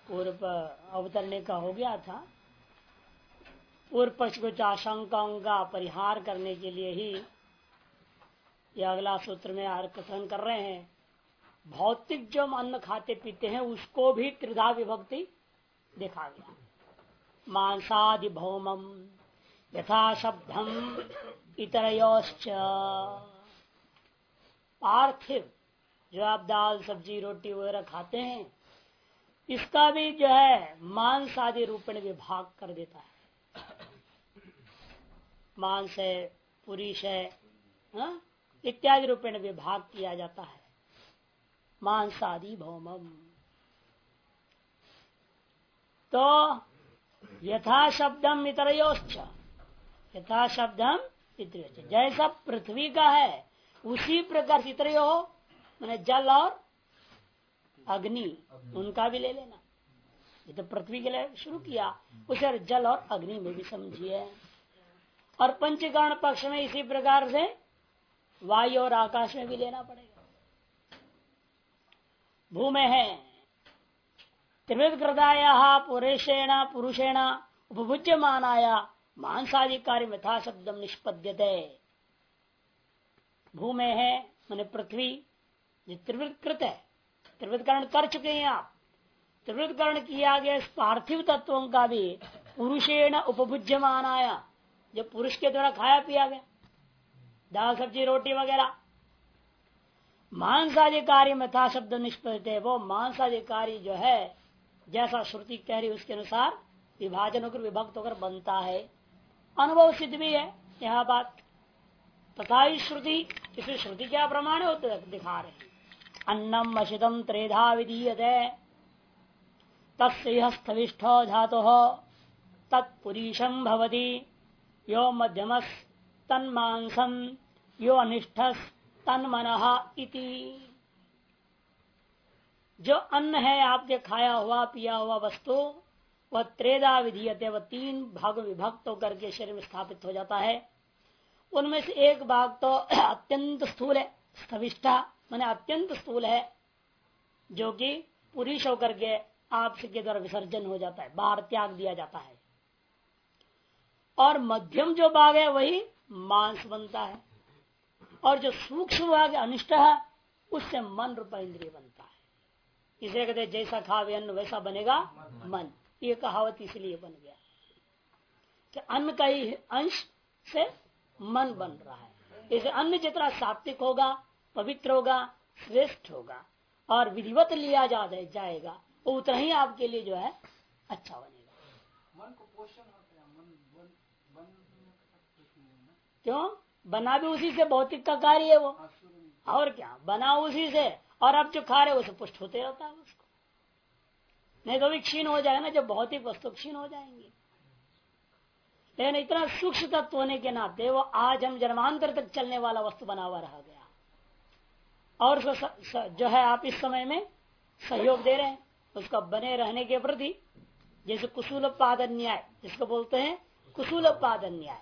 पूर्व अवतरने का हो गया था। पूर्व पक्ष कुछ आशंकाओं का परिहार करने के लिए ही यह अगला सूत्र में कथन कर रहे हैं। भौतिक जो हम अन्न खाते पीते हैं उसको भी त्रिधा विभक्ति देखा गया। मांसादि भौमम यथा शब्दम इतरयोश्च। पार्थिव जो आप दाल सब्जी रोटी वगैरह खाते हैं इसका भी जो है मांस आदि रूप में विभाग कर देता है। मांस है, पुरुष है, इत्यादि रूप में विभाग किया जाता है। मांसादि भौमम तो यथा शब्दम इतरयोश्च। यथा शब्दम इतरयोश्च जैसा पृथ्वी का है उसी प्रकार से इतरयो मैंने जल और अग्नि उनका भी ले लेना। ये तो पृथ्वी के लिए शुरू किया, उसे जल और अग्नि में भी समझिए। और पंचकर्ण पक्ष में इसी प्रकार से वायु और आकाश में भी लेना पड़ेगा। भूमि है त्रिविधकृताया पुरुषेण उपभुज्यमानाया मांसाधिकारी यथा शब्दम निष्पद्यते। भूमि है माने पृथ्वी जो त्रिवृतकृत है, त्रिवृतकरण कर चुके हैं आप। त्रिवृतकरण किया गया इस पार्थिव तत्वों का भी पुरुषेण उपभुज्यमानाया जो पुरुष के द्वारा खाया पिया गया दाल सब्जी रोटी वगैरह। मांसाधिकारी यथा शब्द निष्पदित है वो मांसाधिकारी जो है जैसा श्रुति कह रही उसके अनुसार विभाजन होकर विभक्त होकर बनता है। अनुभव सिद्ध भी है यह बात। तथा ही श्रुति, इसमें श्रुति क्या प्रमाण होते दिखा रहे हैं। अन्नम अशितम त्रेधा विधीयते तस्य स्थविष्ठो धातुः तत्पुरीशं भवति यो मध्यमस् तन्मांसम यो अनिष्ठस् तन्मनः इति। जो अन्न है आपके खाया हुआ पिया हुआ वस्तु वह त्रेधा विधीयते, वह तीन भाग विभक्त होकर के शरीर में स्थापित हो जाता है। उनमें से एक भाग तो अत्यंत स्थूल है, स्थविष्ठा माने अत्यंत स्थूल है, जो कि पुरुष होकर के आपसे के द्वारा विसर्जन हो जाता है, बाहर त्याग दिया जाता है। और मध्यम जो भाग है वही मांस बनता है। और जो सूक्ष्म भाग अनिष्ट है उससे मन रूपा इंद्रिय बनता है। इसलिए कहते जैसा खावे अन्न वैसा बनेगा मन। ये कहावत इसलिए बन गया कि अन्न का ही अंश से मन बन रहा है। इसे अन्न जितना सात्विक होगा, पवित्र होगा, श्रेष्ठ होगा और विधिवत लिया जाएगा वो उतना ही आपके लिए जो है अच्छा बनेगा। मन को पोषण होता है, मन क्यों बना भी उसी से, भौतिक का कार्य है वो। और क्या बना उसी से, और अब जो खा रहे उसे पुष्ट होते रहता है उसको। नहीं तो भी क्षीण हो जाएगा ना, जब भौतिक वस्तु क्षीण हो जाएंगे। लेकिन इतना सूक्ष्म तत्व होने के नाते वो आज हम जन्मांतर तक चलने वाला वस्तु बना हुआ रह गया। और उसको जो है आप इस समय में सहयोग दे रहे हैं उसका बने रहने के प्रति। जैसे कुशल पादन न्याय जिसको बोलते हैं, कुशल पादन न्याय।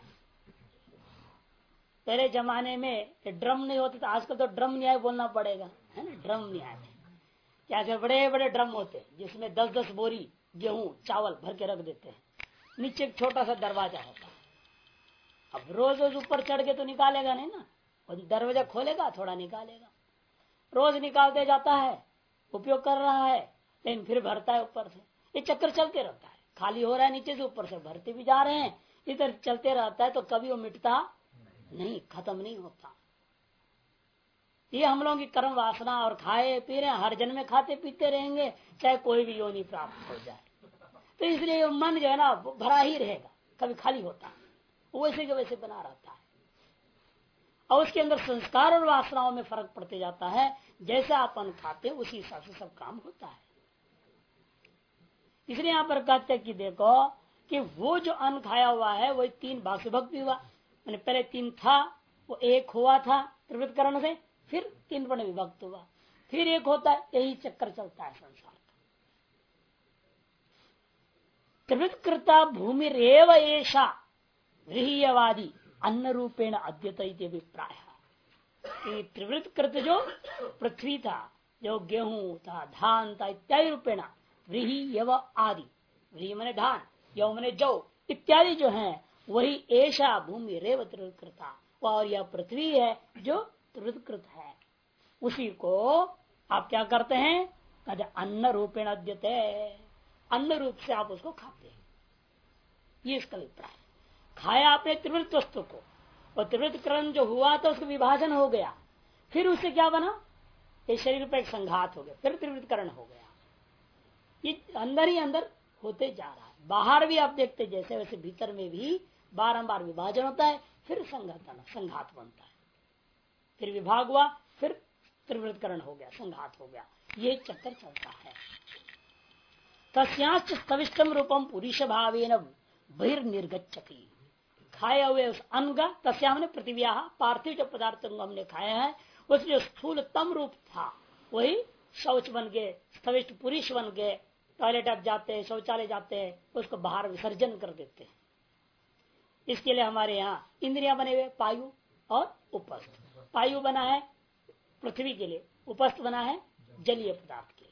पहले जमाने में ड्रम नहीं होते तो आजकल तो ड्रम न्याय बोलना पड़ेगा, है ना। ड्रम न्याय क्या बड़े बड़े ड्रम होते जिसमें 10-10 बोरी गेहूं चावल भर के रख देते हैं। नीचे एक छोटा सा दरवाजा होता है। अब रोज रोज ऊपर चढ़ के तो निकालेगा नहीं ना, और दरवाजा खोलेगा थोड़ा निकालेगा। रोज निकालते जाता है, उपयोग कर रहा है, लेकिन फिर भरता है ऊपर से। ये चक्कर चलते रहता है, खाली हो रहा है नीचे से ऊपर से भरते भी जा रहे हैं, इधर चलते रहता है। तो कभी वो मिटता नहीं, खत्म नहीं होता। ये हम लोगों की कर्म वासना और खाए पी रहे हर जन्म में खाते पीते रहेंगे चाहे कोई भी योनि प्राप्त हो जाए। तो इसलिए मन जो है ना भरा ही रहेगा, कभी खाली होता वैसे के वैसे बना रहता है। और उसके अंदर संस्कार और वासनाओं में फर्क पड़ते जाता है। जैसा अपन खाते उसी हिसाब से सब काम होता है। इसलिए यहाँ पर कहते हैं कि देखो कि वो जो अन्न खाया हुआ है वही तीन भाग से विभक्त हुआ। मैंने पहले तीन था, वो एक हुआ था त्रिवृतकरण से, फिर तीन पर विभक्त हुआ, फिर एक होता है। यही चक्कर चलता है संसार का। त्रिवृतकृता भूमि रेव एषा गृह्यवादी अन्न रूपेण अद्यत अभिप्राय। त्रिवृतकृत जो पृथ्वी था, जो गेहूं था, धान था इत्यादि रूपेण व्रीहि यव आदि, व्रीहि मने धान, यव मने जौ इत्यादि जो है वही ऐसा भूमि रेव त्रिवृत्कृता, और यह पृथ्वी है जो त्रिवृत्कृत है। उसी को आप क्या करते हैं, कहते अन्न रूपेण अद्यते, अन्न रूप से आप उसको खाते हैं। ये इसका अभिप्राय। खाया आपने त्रिवृत्त वस्तु को, और त्रिवृत्तकरण जो हुआ तो उसका विभाजन हो गया, फिर उससे क्या बना, ये शरीर पर एक संघात हो गया, फिर त्रिवृत्तकरण हो गया। ये अंदर ही अंदर होते जा रहा है। बाहर भी आप देखते जैसे वैसे भीतर में भी बारंबार विभाजन होता है, फिर संघात बनता है, फिर विभाग हुआ, फिर त्रिवृत्तकरण हो गया, संघात हो गया। ये चक्कर चलता है। तस्याश्च स्तविष्टम रूपम पुरुष भावेन बहिर्निर्गच्छति, खाए हुए उस अन्न का, तस्या ने पृथ्व्या पार्थिव जो पदार्थ हमने खाया है उस जो स्थूलतम रूप था वही शौच बन गए, स्थविष्ट पुरुष बन गए। टॉयलेट आप जाते हैं, शौचालय जाते हैं, उसको बाहर विसर्जन कर देते हैं। इसके लिए हमारे यहाँ इंद्रियां बने हुए पायु और उपस्थ। पायु बना है पृथ्वी के लिए, उपस्थ बना है जलीय पदार्थ के लिए।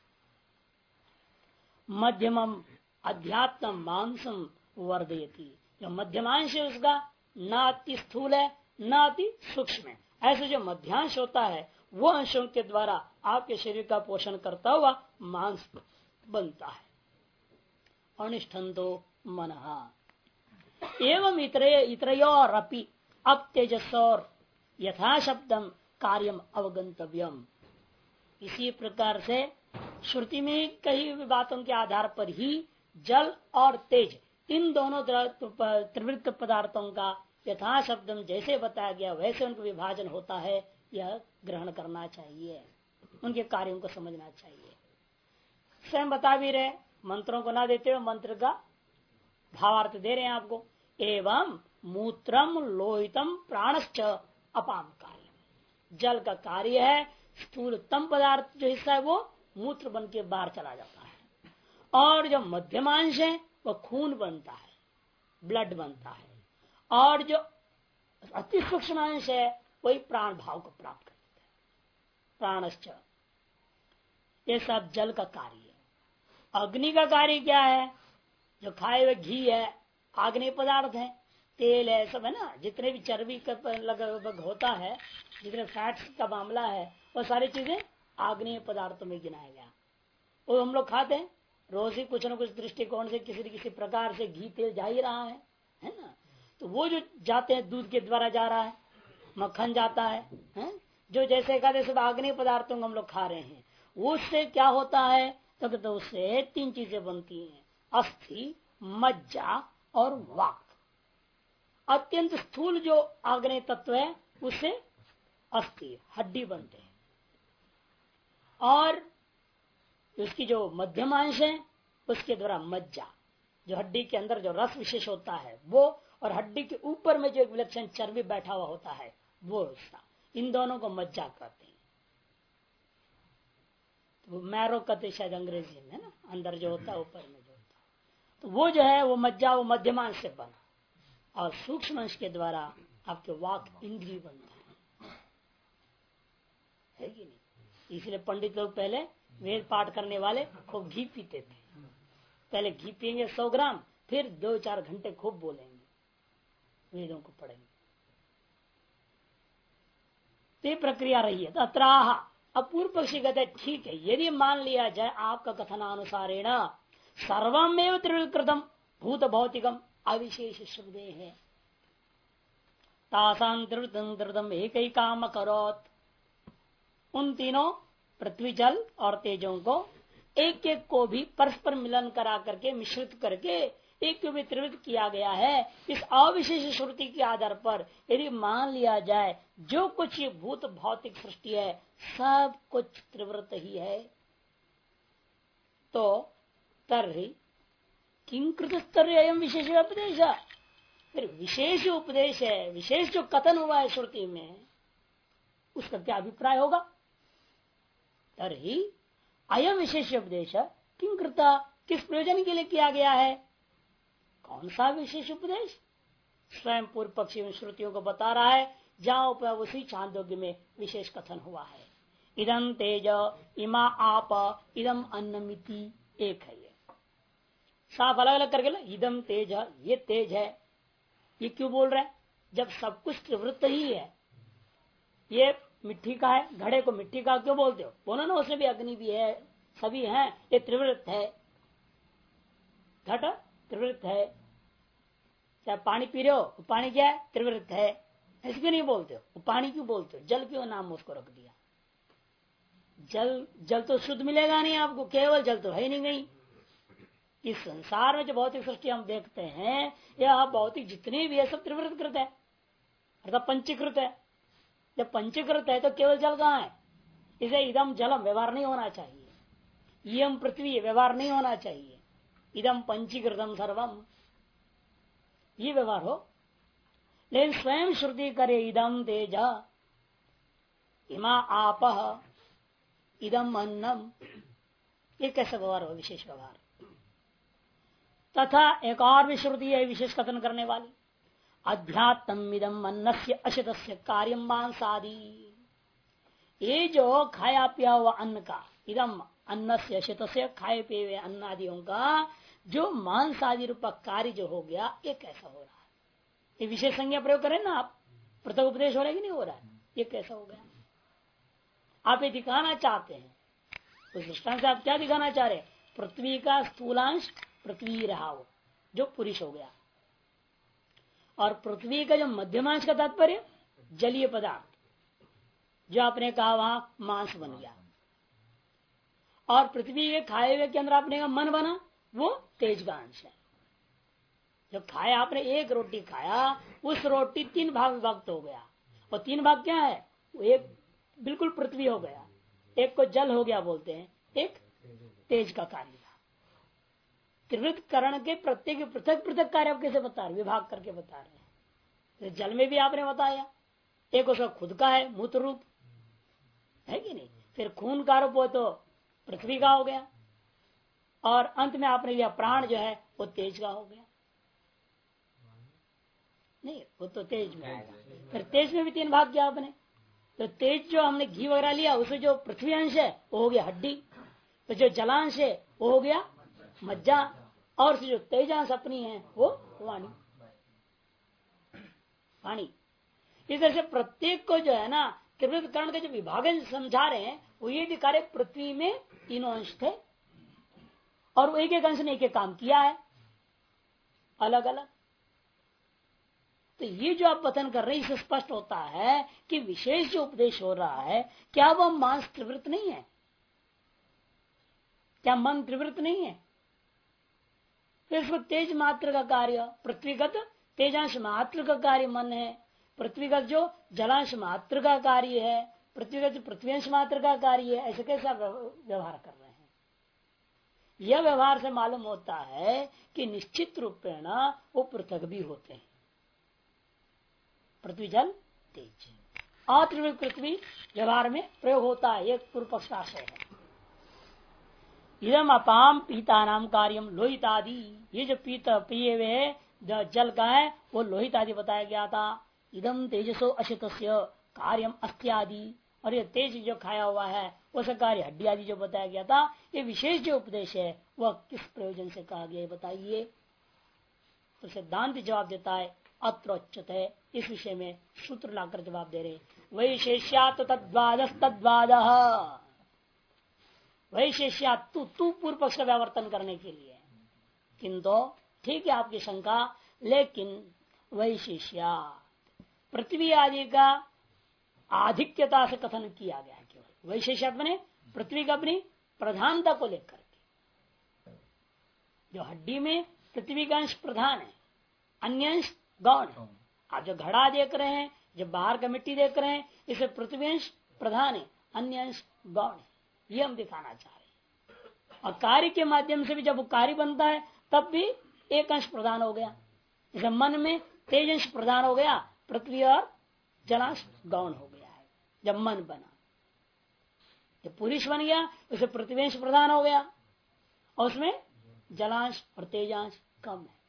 मध्यमम अध्यात्म मांसम वर्धयति, जो मध्यमांश है उसका न अति स्थूल है न अति सूक्ष्म है। ऐसे जो मध्यांश होता है वो अंशों के द्वारा आपके शरीर का पोषण करता हुआ मांस बनता है। अनिष्ठन्तो मनः एवं इतरयोरपि अब तेजसोर यथा शब्दम कार्यम अवगंतव्यम। इसी प्रकार से श्रुति में कई बातों के आधार पर ही जल और तेज इन दोनों त्रिवृत्त पदार्थों का यथा शब्दम जैसे बताया गया वैसे उनका विभाजन होता है, यह ग्रहण करना चाहिए, उनके कार्यों को समझना चाहिए। स्वयं बता भी रहे, मंत्रों को ना देते हुए मंत्र का भावार्थ दे रहे हैं आपको। एवं मूत्रम लोहितम प्राणश्च अपाम कार्य, जल का कार्य है स्थूलतम पदार्थ जो हिस्सा है वो मूत्र बन के बाहर चला जाता है, और जो मध्यमांश है वह खून बनता है, ब्लड बनता है, और जो अति सूक्ष्म अंश है वही प्राण भाव को प्राप्त कर देता है, प्राणश्च। ये सब जल का कार्य है। अग्नि का कार्य क्या है, जो खाए हुए घी है आग्नेय पदार्थ है, तेल है, सब है ना, जितने भी चर्बी का लगभग होता है, जितने फैट्स का मामला है वो सारी चीजें आग्नेय पदार्थों में गिनाया गया। वो हम लोग खाते हैं रोज ही कुछ न कुछ दृष्टिकोण से किसी न किसी प्रकार से घी तेल जा ही रहा है ना। तो वो जो जाते हैं दूध के द्वारा जा रहा है, मक्खन जाता है? जो जैसे कहते सब आग्नेय पदार्थों को हम लोग खा रहे हैं, उससे क्या होता है तो उससे तीन चीजें बनती हैं, अस्थि, मज्जा और वाक। अत्यंत स्थूल जो आग्नेय तत्व है उससे अस्थि हड्डी बनते हैं, और उसकी जो मध्यमांश है उसके द्वारा मज्जा, जो हड्डी के अंदर जो रस विशेष होता है वो, और हड्डी के ऊपर में जो एक विलक्षण चर्बी बैठा हुआ होता है वो हिस्सा, इन दोनों को मज्जा कहते हैं। तो मैरो कहते शायद अंग्रेजी में ना, अंदर जो होता है ऊपर में जो होता है, तो वो जो है वो मज्जा वो मध्यमांश से बना, और सूक्ष्म अंश के द्वारा आपके वाक इंद्रिय बनता है कि नहीं। इसलिए पंडित लोग पहले वेद पाठ करने वाले खूब घी पीते थे, पहले घी पियेंगे 100 ग्राम, फिर 2-4 घंटे खूब बोलेंगे, वेदों को पढ़ेंगे। ये प्रक्रिया रही है। तो अत्राह अब पूर्व पक्षी कहते ठीक है, यदि मान लिया जाए आपका कथनानुसारेण सर्वमेव त्रिवृत्कृतम भूत भौतिकम अविशेष शब्दे है, तासां त्रिवृत्तम एक ही काम करोत, उन तीनों पृथ्वी जल और तेजों को एक एक को भी परस्पर मिलन करा करके मिश्रित करके एक को भी त्रिवृत्त किया गया है। इस अविशेष श्रुति के आधार पर यदि मान लिया जाए जो कुछ ये भूत भौतिक सृष्टि है सब कुछ त्रिवृत्त ही है, तो तर्हि किंकृत स्तर्य अयम विशेष उपदेश, फिर विशेष उपदेश है, विशेष जो कथन हुआ है श्रुति में उसका क्या अभिप्राय होगा। तर्हि अयम विशेष उपदेश किंकृता, किस प्रयोजन के लिए किया गया है, कौन सा विशेष उपदेश। स्वयं पूर्व पक्षी में श्रुतियों को बता रहा है, जहां पर उसी छांदोग्य में विशेष कथन हुआ है। इदम तेज इमा आप इदम अन्नमिति, एक है। ये साफ अलग अलग करके इदम तेज, ये तेज है, ये क्यों बोल रहे हैं? जब सब कुछ त्रिवृत्त ही है। ये मिट्टी का है, घड़े को मिट्टी का क्यों बोलते हो? बोलो ना, उसमें भी अग्नि भी है, सभी हैं, ये त्रिवृत्त है। घट त्रिवृत्त है। चाहे पानी पी रहे हो, पानी क्या है? त्रिवृत्त है। ऐसे क्यों नहीं बोलते हो? वो पानी क्यों बोलते हो? जल क्यों नाम उसको रख दिया? जल तो शुद्ध मिलेगा नहीं आपको, केवल जल तो है ही नहीं कहीं। इस संसार में जो भौतिक सृष्टि हम देखते हैं, यह भौतिक जितने भी है सब त्रिवृत्त कृत है, अर्थात पंचीकृत है। जब पंचीकृत है तो केवल जल कहाँ है? इसे इदम जलम व्यवहार नहीं होना चाहिए, यम पृथ्वी व्यवहार नहीं होना चाहिए, इदम पंचीकृतम सर्वम ये व्यवहार हो। लेकिन स्वयं श्रुति करे इदम तेज, इमा आप, इदम अन्नम, ये कैसा व्यवहार हो? विशेष व्यवहार। तथा एक और भी श्रुति है विशेष कथन करने वाली, अध्यात्म इदम अन्नस्य अशतस्य कार्यम मांसादि। ये जो खाया पिया हुआ अन्न का, इदम अन्नस्य अशतस्य, खाए पिए हुए अन्न आदियों का जो मांस आदि रूप कार्य जो हो गया, ये कैसा हो रहा है? ये विशेष संज्ञा प्रयोग करें ना आप, पृथक उपदेश हो रहा है कि नहीं हो रहा है? ये कैसा हो गया? आप ये दिखाना चाहते हैं, उस दृष्टांत से आप क्या दिखाना चाह रहे हैं? पृथ्वी का स्थूलांश पृथ्वी रहा हो, जो पुरुष हो गया, और पृथ्वी का जो मध्यमांश का तात्पर्य जलीय पदार्थ, जो आपने कहा वहां मांस बन गया, और पृथ्वी के खाए हुए के अंदर आपने कहा मन बना, वो तेज का अंश है। जब खाया आपने, एक रोटी खाया, उस रोटी 3 भाग विभक्त हो गया, और 3 भाग क्या है? एक बिल्कुल पृथ्वी हो गया, एक को जल हो गया बोलते हैं, एक तेज का कार्य था। त्रिवृत्त करण के प्रत्येक पृथक पृथक कार्य आप कैसे बता रहे? विभाग करके बता रहे हैं। तो जल में भी आपने बताया, एक उसका खुद का है मूत्र रूप, है कि नहीं? फिर खून का रूप हो तो पृथ्वी का हो गया, और अंत में आपने लिया प्राण जो है वो तेज का हो गया। नहीं, वो तो तेज में आएगा। फिर तेज में भी 3 भाग किया आपने, तो तेज जो हमने घी वगैरह लिया, उसमें जो पृथ्वी अंश है वो हो गया हड्डी, तो जो जलांश है वो हो गया मज्जा, और जो तेजांश अपनी है वो वाणी, पानी। इस तरह से प्रत्येक को जो है ना त्रिवृत्त करण के जो विभाजन समझा रहे हैं, वो ये दिखा रहे पृथ्वी में 3 अंश थे, और वो एक एक अंश ने एक एक काम किया है अलग अलग। तो ये जो आप कथन कर रहे हैं, इससे स्पष्ट होता है कि विशेष जो उपदेश हो रहा है, क्या वह मांस त्रिवृत्त नहीं है? क्या मन त्रिवृत्त नहीं है? फिर इसको तेज मात्र का कार्य, पृथ्वीगत तेजांश मात्र का कार्य मन है, पृथ्वीगत जो जलांश मात्र का कार्य है, पृथ्वीगत पृथ्वींश मात्र का कार्य है, ऐसे कैसा व्यवहार कर रहे हैं? यह व्यवहार से मालूम होता है कि निश्चित रूपेण वो पृथक भी होते हैं, पृथ्वी जल तेज। अत्रिवृत्त पृथ्वी व्यवहार में प्रयोग होता है, एक पूर्व पक्ष आशय है। इदम अपाम पीता नाम कार्यम लोहित आदि, ये जो पीत पिए हुए जो जल का है वो लोहित आदि बताया गया था। इदम तेजसो अशितस्य कार्यम अस्त्यादि, और ये तेज जो खाया हुआ है उसका कार्य हड्डी आदि जो बताया गया था। ये विशेष जो उपदेश है वह किस प्रयोजन से कहा गया बताइए? तो सिद्धांत जवाब देता है अत्रोच्यत है, इस विषय में सूत्र लाकर जवाब दे रहे, वैशेष्यात् तद्वादस तद्वाद, वैशेष्यात् तू पूर्व पक्ष का व्यावर्तन करने के लिए, किंतु ठीक है आपकी शंका, लेकिन वैशेष्यात् पृथ्वी आदि का आधिक्यता से कथन किया गया है। केवल वैशेष्यात् माने पृथ्वी का अपनी प्रधानता को लेकर के, जो हड्डी में पृथ्वी का अंश प्रधान है, अन्य अंश गौण है। आप जो घड़ा देख रहे हैं, जो बाहर का मिट्टी देख रहे हैं, इसे पृथ्वी अंश प्रधान है, अन्य अंश गौण है, ये हम दिखाना चाह रहे हैं। और कार्य के माध्यम से भी जब वो कार्य बनता है तब भी एक अंश प्रधान हो गया। जैसे मन में तेज अंश प्रधान हो गया, पृथ्वी और जलांश गौण हो गया है। जब मन बना, जब पुरुष बन गया उसे पृथ्वी अंश प्रधान हो गया, और उसमें जलांश और तेजांश कम है।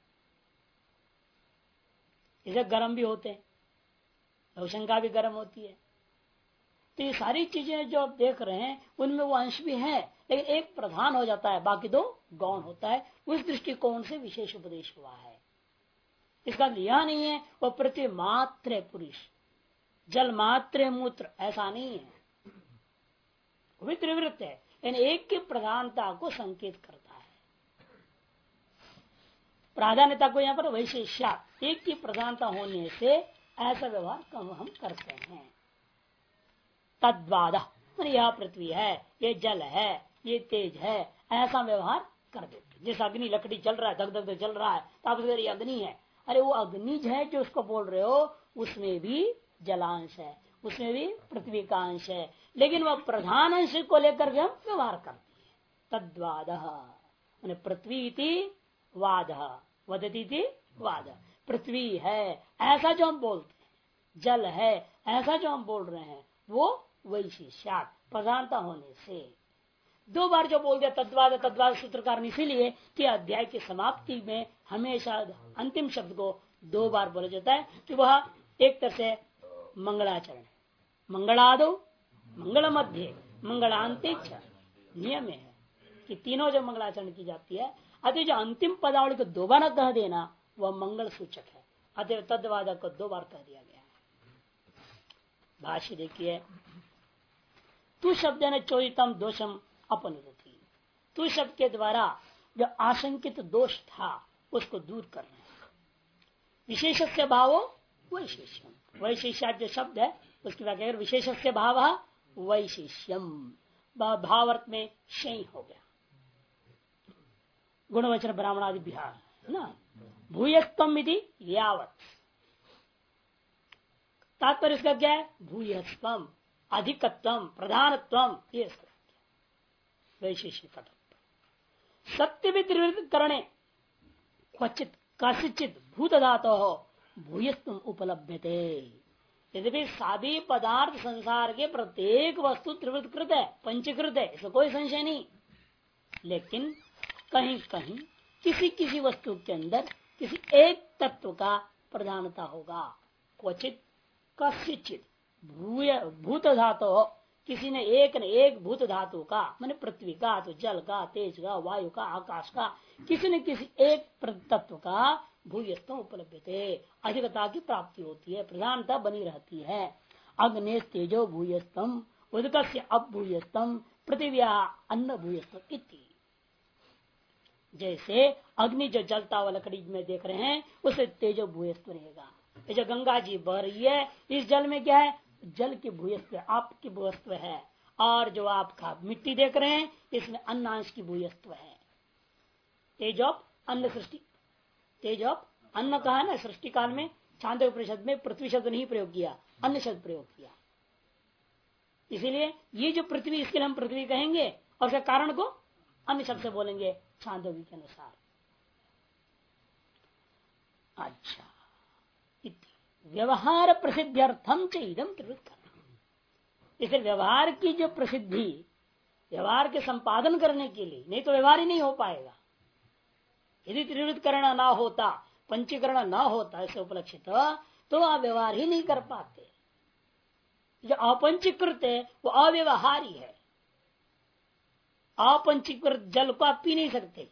इसे गर्म भी होते हैं, लौशंका भी गर्म होती है, तो ये सारी चीजें जो आप देख रहे हैं उनमें वो अंश भी है, लेकिन एक प्रधान हो जाता है, बाकी दो गौण होता है। उस दृष्टिकोण से विशेष उपदेश हुआ है। इसका लिया नहीं है वो पृथ्वी मात्र पुरुष, जल मात्र मूत्र, ऐसा नहीं है। वो भी त्रिवृत्त है, इन एक की प्रधानता को संकेत करता है। प्राधान्यता को यहाँ पर वैशेष्या, एक की प्रधानता होने से ऐसा व्यवहार कम हम करते हैं। तद्वाद, यह पृथ्वी है, ये जल है, ये तेज है, ऐसा व्यवहार कर देते। जैसे अग्नि, लकड़ी जल रहा है, धक धक धक जल रहा है, तो आप ये अग्नि है, अरे वो अग्नि है जो उसको बोल रहे हो, उसमें भी जलांश है, उसमें भी पृथ्वी का अंश है, लेकिन वह प्रधान अंश को लेकर के हम व्यवहार करते हैं। तद्वाद पृथ्वी वाद, वदती वाद, पृथ्वी है ऐसा जो हम बोलते हैं, जल है ऐसा जो हम बोल रहे हैं, वो वैशिष्यात, प्रधानता होने से। दो बार जो बोल दिया तद्वाद तद्वाद सूत्रकार ने, इसीलिए कि अध्याय की समाप्ति में हमेशा अंतिम शब्द को दो बार बोला जाता है, कि वह एक तरह से मंगलाचरण, मंगलादो, मंगल मध्य, मंगलांते नियम है कि तीनों जब मंगलाचरण की जाती है, अतः जो अंतिम पदावली को दोबारा कह देना वह मंगल सूचक है। अतः तद्वाद को दो बार कह दिया गया है। भाष्य देखिए, तू शब्द ने चोदितम दोषम अपनुदति, तू शब्द के द्वारा जो आशंकित दोष था उसको दूर करना है। विशेष से भाव वैशिष्यम, वैशिष्या जो शब्द है उसकी व्याख्या विशेष से भाव वैशिष्यम, भावर्थ में शय हो गया, गुणवचन ब्राह्मणादि बिहार ना, भूयस्तम यदि यावत, तात्पर्य इसका क्या है, भूयस्तम अधिकत्वम प्रधानत्वम, ये वैशेषिक सत्य भी त्रिवृत्त करणे क्वचित कसिचित भूत धातो हो भूयस्तम उपलब्धते। यद्यपि सभी पदार्थ संसार के प्रत्येक वस्तु त्रिवृत्तकृत है, पंचीकृत है, इसमें कोई संशय नहीं, लेकिन कहीं कहीं किसी किसी वस्तु के अंदर किसी एक तत्व का प्रधानता होगा। क्वचित कस्यचित भूत धातु, किसी ने एक भूत धातु का, माने पृथ्वी का, तो जल का, तेज का, वायु का, आकाश का, किसी न किसी एक तत्व का भूयस्तम उपलब्धते, अधिकता की प्राप्ति होती है, प्रधानता बनी रहती है। अग्नि तेजो भूयस्तम उदकस्य अभूयस्तम पृथिव्या अन्न भूयस्तम इति। जैसे अग्नि जो जलता हुआ लकड़ी में देख रहे हैं, उसे तेजो भूयस्त रहेगा। ये जो गंगा जी बह रही है, इस जल में क्या है, जल की भूयस्व, आपकी भूयस्व है, और जो आपका मिट्टी देख रहे हैं इसमें अन्नांश की भूयस्व है। तेज ऑफ अन्न सृष्टि, तेज ऑफ अन्न कहा ना, सृष्टि काल में छांदोग्य उपनिषद में पृथ्वी शब्द नहीं प्रयोग किया, अन्न शब्द प्रयोग किया। इसीलिए ये जो पृथ्वी, इसके लिए हम पृथ्वी कहेंगे, और उसके कारण को अन्य शब्द से बोलेंगे छांदोग्य के अनुसार। अच्छा, व्यवहार प्रसिद्ध्यर्थम च इदम त्रिवृत्त करना, इसे व्यवहार की जो प्रसिद्धि, व्यवहार के संपादन करने के लिए, नहीं तो व्यवहार ही नहीं हो पाएगा। यदि त्रिवृत्तकरण ना होता, पंचीकरण ना होता ऐसे उपलक्षित, तो आप व्यवहार ही नहीं कर पाते। जो अपंचीकृत है वो अव्यवहारी है। अपंचीकृत जल को आप पी नहीं सकते,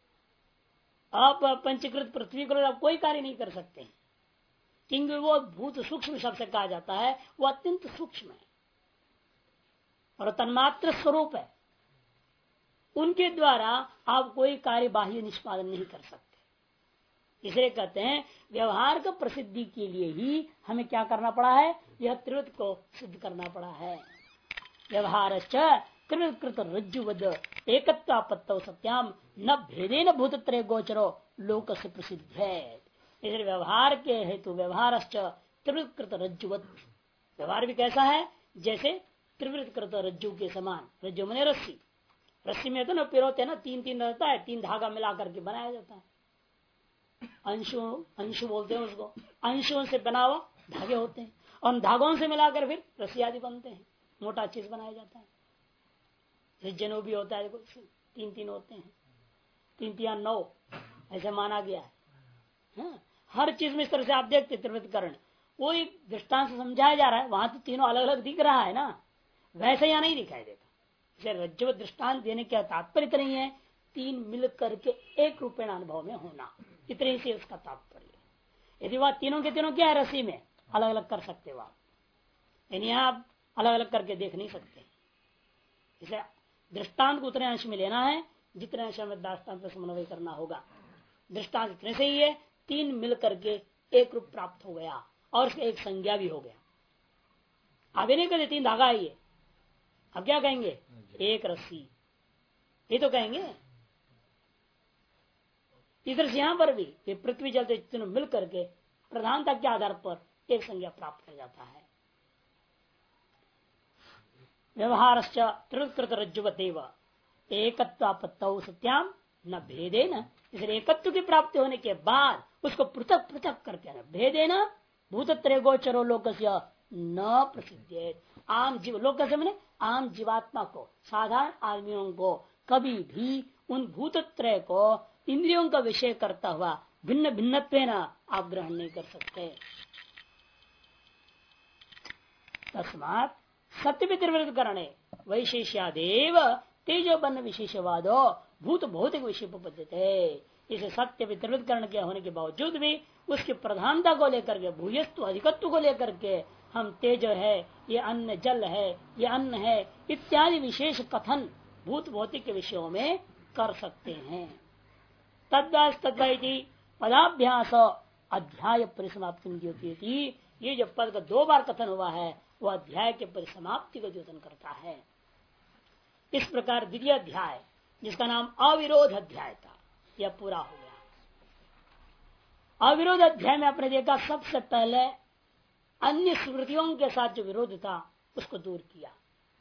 अपंचीकृत पृथ्वी को आप कोई कार्य नहीं कर सकते, क्योंकि वो भूत सूक्ष्म शब्द से कहा जाता है, वो अत्यंत सूक्ष्म है और तन्मात्र स्वरूप है। उनके द्वारा आप कोई कार्य बाह्य निष्पादन नहीं कर सकते। इसलिए कहते हैं व्यवहार का प्रसिद्धि के लिए ही हमें क्या करना पड़ा है, यह त्रिवृत्त को सिद्ध करना पड़ा है। व्यवहार त्रिवृत्कृत रज्जुवद एकत्वापत्तौ सत्याम न भेदेन भूतत्रय गोचरो लोक से प्रसिद्ध है। इसलिए व्यवहार के हेतु व्यवहार त्रिवृत्कृत रज्जुवत, व्यवहार भी कैसा है, जैसे त्रिवृत्कृत रज्जु के समान। रज्जु मने रस्सी, रस्सी में तो ना पिरोते ना, तीन तीन रहता है, तीन धागा मिला करके बनाया जाता है। अंशु बोलते हैं उसको, अंशों से बना हुआ धागे होते हैं, और उन धागों से मिलाकर फिर रस्सी आदि बनते हैं, मोटा चीज बनाया जाता है। जैसे जनू भी होता है, तीन तीन होते हैं, तीन तीन 9 ऐसे माना गया है। हाँ? हर चीज में इस तरह से आप देखते त्रिवृत्तकरण, वो एक दृष्टांत से समझाया जा रहा है। वहां तो तीनों अलग अलग दिख रहा है ना, वैसे यहाँ नहीं दिखाई देता। इसे रज्जु दृष्टांत देने का तात्पर्य इतना ही है, तीन मिल करके एक रूपेण अनुभव में होना, इतने से उसका तात्पर्य। यदि वह तीनों के तीनों क्या है, रस्सी में अलग अलग कर सकते हो आप, यानी आप अलग अलग करके देख नहीं सकते। इसे दृष्टांत को उतने अंश में लेना है जितने अंश में दृष्टांत का समन्वय करना होगा। दृष्टांत इतने से ही है, तीन मिल करके एक रूप प्राप्त हो गया और उसका एक संज्ञा भी हो गया। अभी नहीं कहते तीन धागा है ये, अब क्या कहेंगे, एक रस्सी, ये तो कहेंगे। इधर से यहां पर भी ये पृथ्वी जल तीनों मिल करके प्रधानता के आधार पर एक संज्ञा प्राप्त कर जाता है। व्यवहार त्रिकृत रज्जुवतेव एकत्वापत्तौ सत्याम न भेदे न, इसलिए एकत्व की प्राप्ति होने के बाद उसको पृथक पृथक करके न भेदे न भूतत्रय गोचरो लोकस्य न प्रसिद्ध। आम जीव लोक से मैंने आम जीवात्मा को, साधारण आदमियों को कभी भी उन भूतत्रय को इंद्रियों का विषय करता हुआ भिन्न भिन्नत्व न आप ग्रहण नहीं कर सकते। तस्मात् सत्य विद्रवृत करणे वैशेष्यादेव तेजो बन्न विशेषवादो भूत भौतिक विषय पद्धति। इसे सत्य विद्रवृत करण के होने के बावजूद भी उसकी प्रधानता को लेकर के, भूयत्व अधिकत्व को लेकर के हम तेज है, ये अन्न जल है, ये अन्न है इत्यादि विशेष कथन भूत भौतिक के विषयों में कर सकते हैं। तद्वैति पदाभ्यास अध्याय परिसमाप्ति होती थी। ये जो पद का दो बार कथन हुआ है वह अध्याय के परिसमाप्ति को द्योतन करता है। इस प्रकार द्वितीय अध्याय जिसका नाम अविरोध अध्याय था यह पूरा हो गया। अविरोध अध्याय में आपने देखा सबसे पहले अन्य स्मृतियों के साथ जो विरोध था उसको दूर किया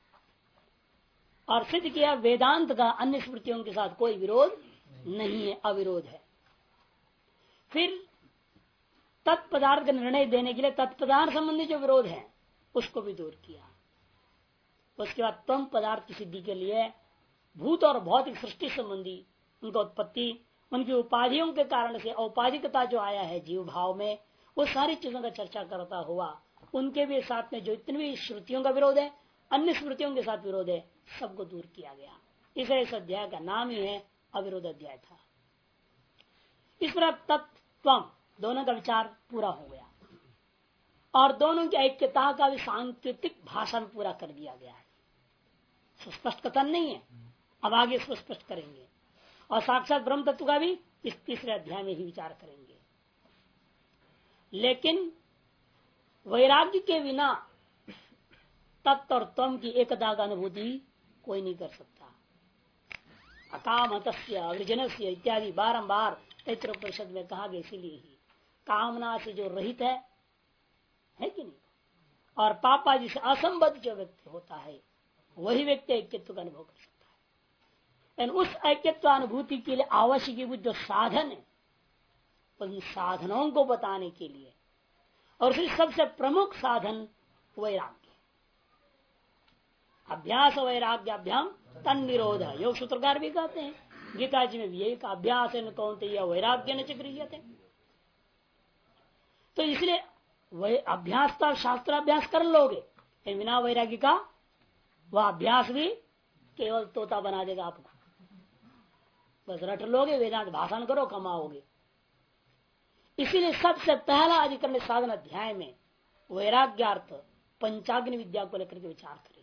और सिद्ध किया वेदांत का अन्य स्मृतियों के साथ कोई विरोध नहीं है, अविरोध है। फिर तत्पदार्थ का निर्णय देने के लिए तत्पदार्थ संबंधी जो विरोध है उसको भी दूर किया। उसके बाद तम पदार्थ की सिद्धि के लिए भूत और भौतिक सृष्टि संबंधी उनका उत्पत्ति, उनकी उपाधियों के कारण से औपाधिकता जो आया है जीव भाव में, वो सारी चीजों का चर्चा करता हुआ उनके भी साथ में जो इतनी भी श्रुतियों का विरोध है, अन्य स्मृतियों के साथ विरोध है, सबको दूर किया गया। इस अध्याय का नाम ही है अविरोध अध्याय था। इस पर तत्व दोनों का विचार पूरा हो गया और दोनों की ऐक्यता का भी सांकेतिक भाषा में पूरा कर दिया गया है। स्पष्ट कथन नहीं है, अब आगे इसको स्पष्ट करेंगे और साक्षात ब्रह्म तत्व का भी इस तीसरे अध्याय में ही विचार करेंगे। लेकिन वैराग्य के बिना तत्व और तम की एकता का अनुभूति कोई नहीं कर सकता। अकामतस्य अवृजनस्य इत्यादि बारंबार तैत्रोपनिषद में कहा गया, इसीलिए ही कामना से जो रहित है कि नहीं, और पापा जिसे असंबद्ध जो व्यक्ति होता है वही व्यक्ति ऐक्यत्व का अनुभव कर सकता है। उस ऐक्यत्व अनुभूति के लिए आवश्यक जो साधन है उन साधनों को बताने के लिए, और फिर सबसे प्रमुख साधन वैराग्य, अभ्यास वैराग्याभ्याम तन निरोध। योग सूत्रकार भी कहते हैं गीता जी में भी यही का अभ्यास है न कौन या वैराग्य न गृह्यते। तो इसलिए वह अभ्यास तो शास्त्राभ्यास कर लोगे, लेकिन बिना वैराग्य का वह अभ्यास भी केवल तोता बना देगा आपको। बस रट लोगे, वेदांत भाषण करो, कमाओगे। इसीलिए सबसे पहला अधिकरण साधन अध्याय में वैराग्यार्थ पंचाग्नि विद्या को लेकर के विचार करेंगे।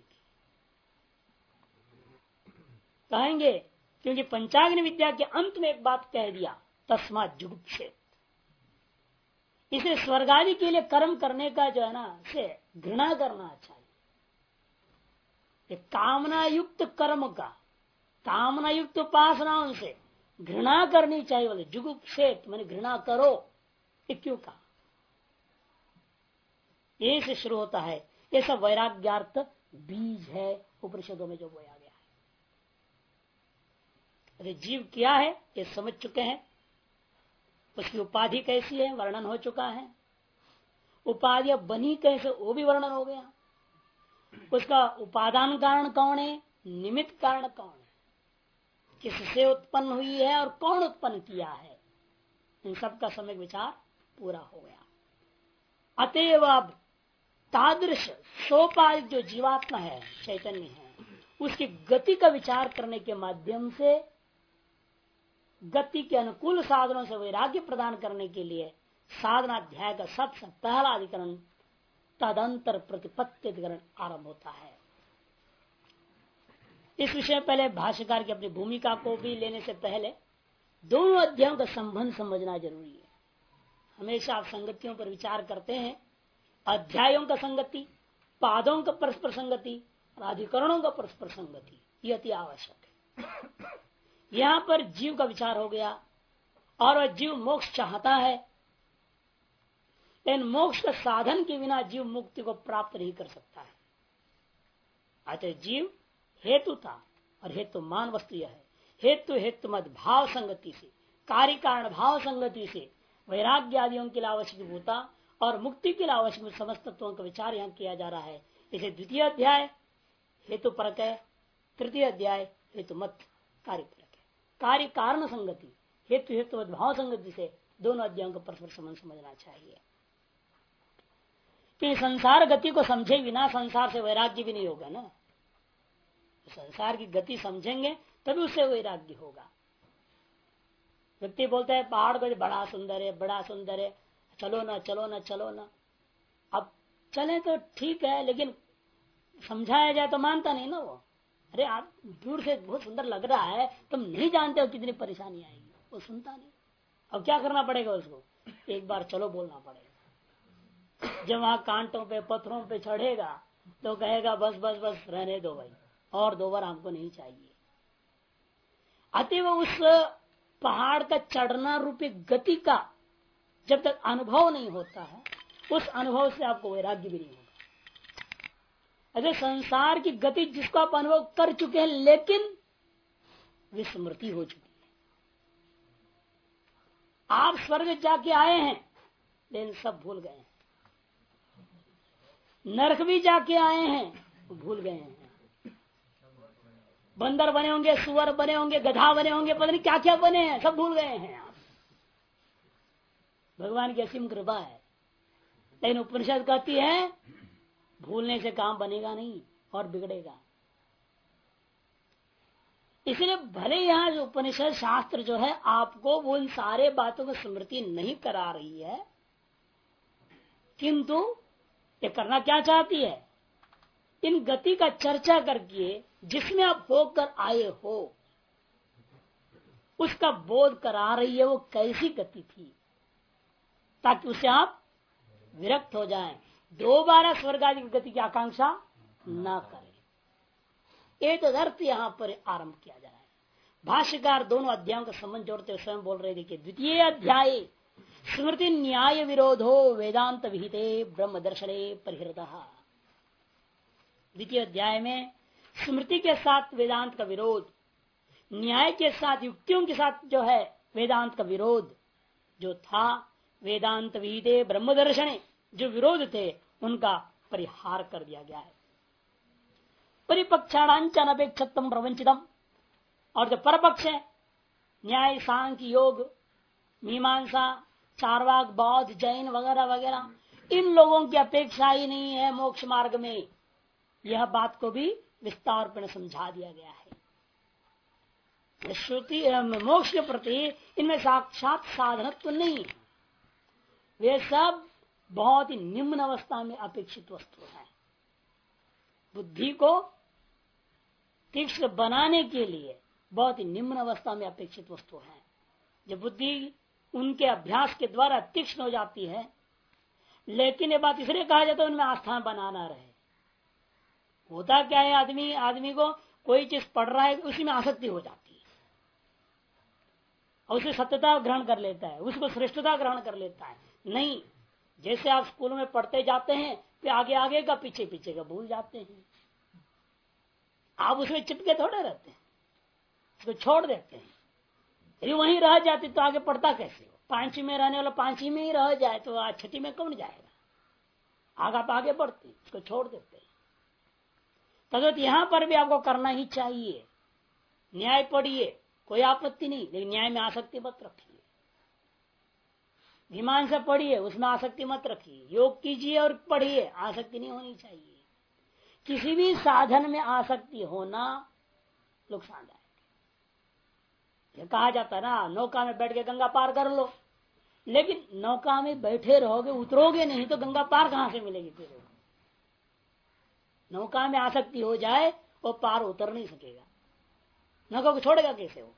कहेंगे क्योंकि पंचाग्नि विद्या के अंत में एक बात कह दिया, तस्मात् जुगुप्सेत्। इसलिए स्वर्ग आदि के लिए कर्म करने का जो है ना से घृणा करना चाहिए। कामना युक्त कर्म का, कामना युक्त उपासनाओं से घृणा करनी चाहिए। बोले जुगुप्सेत् मैंने घृणा करो, ये क्यों कहा? ये से शुरू होता है। ये सब वैराग्यार्थ बीज है उपनिषदों में जो बोया गया है। अरे जीव क्या है ये समझ चुके हैं, उसकी उपाधि कैसी है वर्णन हो चुका है, उपाधियां बनी कैसे वो भी वर्णन हो गया, उसका उपादान कारण कौन है, निमित्त कारण कौन है, किससे उत्पन्न हुई है और कौन उत्पन्न किया है, इन सब का सम्यक विचार पूरा हो गया। अतएव अब तादृश सोपाधिक जो जीवात्मा है, चैतन्य है, उसकी गति का विचार करने के माध्यम से गति के अनुकूल साधनों से वैराग्य प्रदान करने के लिए साधनाध्याय का सबसे पहला अधिकरण तदंतर प्रतिपत्ति अधिकरण आरंभ होता है। इस विषय में पहले भाष्यकार की अपनी भूमिका को भी लेने से पहले दोनों अध्यायों का संबंध समझना जरूरी है। हमेशा आप संगतियों पर विचार करते हैं, अध्यायों का संगति, पादों का परस्पर संगति और अधिकरणों का परस्पर संगति, यह अति आवश्यक है। यहां पर जीव का विचार हो गया और वह जीव मोक्ष चाहता है, लेकिन मोक्ष का साधन के बिना जीव मुक्ति को प्राप्त नहीं कर सकता है। अतः जीव हेतु था और हेतु मान वस्तु यह है। हेतु हेतु मत भाव संगति से, कार्य कारण भाव संगति से वैराग्य आदियों के लिए आवश्यक होता और मुक्ति के लिए आवश्यक समस्त तत्वों का विचार यहाँ किया जा रहा है। इसे द्वितीय अध्याय हेतु परक है, तृतीय अध्याय हेतु मत कार्य परक है। कार्य कारण संगति, हेतु हेतु मत भाव संगति से दोनों अध्यायों का परस्पर संबंध समझना चाहिए कि संसार गति को समझे बिना संसार से वैराग्य भी नहीं होगा ना। संसार की गति समझेंगे तभी उससे वैराग्य होगा। व्यक्ति बोलता है पहाड़ को बड़ा सुंदर है, बड़ा सुंदर है, चलो ना चलो ना चलो ना। अब चले तो ठीक है, लेकिन समझाया जाए तो मानता नहीं ना वो। अरे आप दूर से बहुत सुंदर लग रहा है, तुम नहीं जानते हो कितनी परेशानी आएगी, वो सुनता नहीं। अब क्या करना पड़ेगा उसको, एक बार चलो बोलना पड़ेगा। जब वहां कांटों पे पत्थरों पे चढ़ेगा तो कहेगा बस बस बस रहने दो भाई, और 2 बार हमको नहीं चाहिए। अतएव उस पहाड़ का चढ़ना रूपी गति का जब तक अनुभव नहीं होता है, उस अनुभव से आपको वैराग्य भी नहीं होगा। अगर संसार की गति जिसको आप अनुभव कर चुके हैं लेकिन विस्मृति हो चुकी है। आप स्वर्ग जाके आए हैं लेकिन सब भूल गए हैं, नरक भी जाके आए हैं भूल गए हैं। बंदर बने होंगे, सुअर बने होंगे, गधा बने होंगे, पता नहीं क्या क्या बने हैं, सब भूल गए हैं आप। भगवान की असीम कृपा है। लेकिन उपनिषद कहती है भूलने से काम बनेगा नहीं और बिगड़ेगा। इसलिए भले यहां जो उपनिषद शास्त्र जो है आपको वो उन सारे बातों को स्मृति नहीं करा रही है, किंतु ये करना क्या चाहती है, इन गति का चर्चा करके जिसमें आप होकर आए हो उसका बोध करा रही है वो कैसी गति थी, ताकि उसे आप विरक्त हो जाएं, दोबारा स्वर्ग आदि की गति की आकांक्षा न करें। एक अर्थ यहां पर आरंभ किया जा रहा है। भाष्यकार दोनों अध्यायों का संबंध जोड़ते हुए स्वयं बोल रहे थे कि द्वितीय अध्याय स्मृति न्याय विरोधो वेदांत विहिते ब्रह्म दर्शने परिहृतः। द्वितीय अध्याय में स्मृति के साथ वेदांत का विरोध, न्याय के साथ युक्तियों के साथ जो है वेदांत का विरोध जो था, वेदांत विहिते ब्रह्म दर्शने जो विरोध थे उनका परिहार कर दिया गया है। परिपक्षाणांचन अपेक्षितम प्रवंचितम, और जो परपक्ष है न्याय सांख्य योग मीमांसा चारवाक बौद्ध जैन वगैरह वगैरह, इन लोगों की अपेक्षा ही नहीं है मोक्ष मार्ग में। यह बात को भी विस्तार पर समझा दिया गया है। श्रुति मोक्ष के प्रति इनमें साक्षात साधनत्व नहीं है, वे सब बहुत ही निम्न अवस्था में अपेक्षित वस्तु है। बुद्धि को तीक्ष्ण बनाने के लिए बहुत ही निम्न अवस्था में अपेक्षित वस्तु है। जब बुद्धि उनके अभ्यास के द्वारा तीक्ष्ण हो जाती है, लेकिन ये बात इसलिए कहा जाता है उनमें आस्था बनाना रहे। होता क्या है, आदमी को कोई चीज पढ़ रहा है उसी में आसक्ति हो जाती है और उसे सत्यता ग्रहण कर लेता है, उसको श्रेष्ठता ग्रहण कर लेता है। नहीं, जैसे आप स्कूल में पढ़ते जाते हैं फिर आगे आगे का पीछे पीछे का भूल जाते हैं। आप उसमें चिपके थोड़े रहते हैं, उसको छोड़ देते हैं। यदि वहीं रह जाती तो आगे पढ़ता कैसे हो? 5वीं में रहने वाला 5वीं में ही रह जाए तो आज 6वीं में कौन जाएगा? आप आगे बढ़ते उसको छोड़ देते हैं। तदवत यहां पर भी आपको करना ही चाहिए। न्याय पढ़िए, कोई आपत्ति नहीं, लेकिन न्याय में आसक्ति मत रखिए। मीमांसा पढ़िए, उसमें आसक्ति मत रखिए, योग कीजिए और पढ़िए, आसक्ति नहीं होनी चाहिए। किसी भी साधन में आसक्ति होना नुकसानदायक। कहा जाता है ना, नौका में बैठ के गंगा पार कर लो, लेकिन नौका में बैठे रहोगे, उतरोगे नहीं तो गंगा पार कहां से मिलेगी फिर? नौका में आसक्ति हो जाए वो पार उतर नहीं सकेगा, नौका को छोड़ेगा कैसे वो?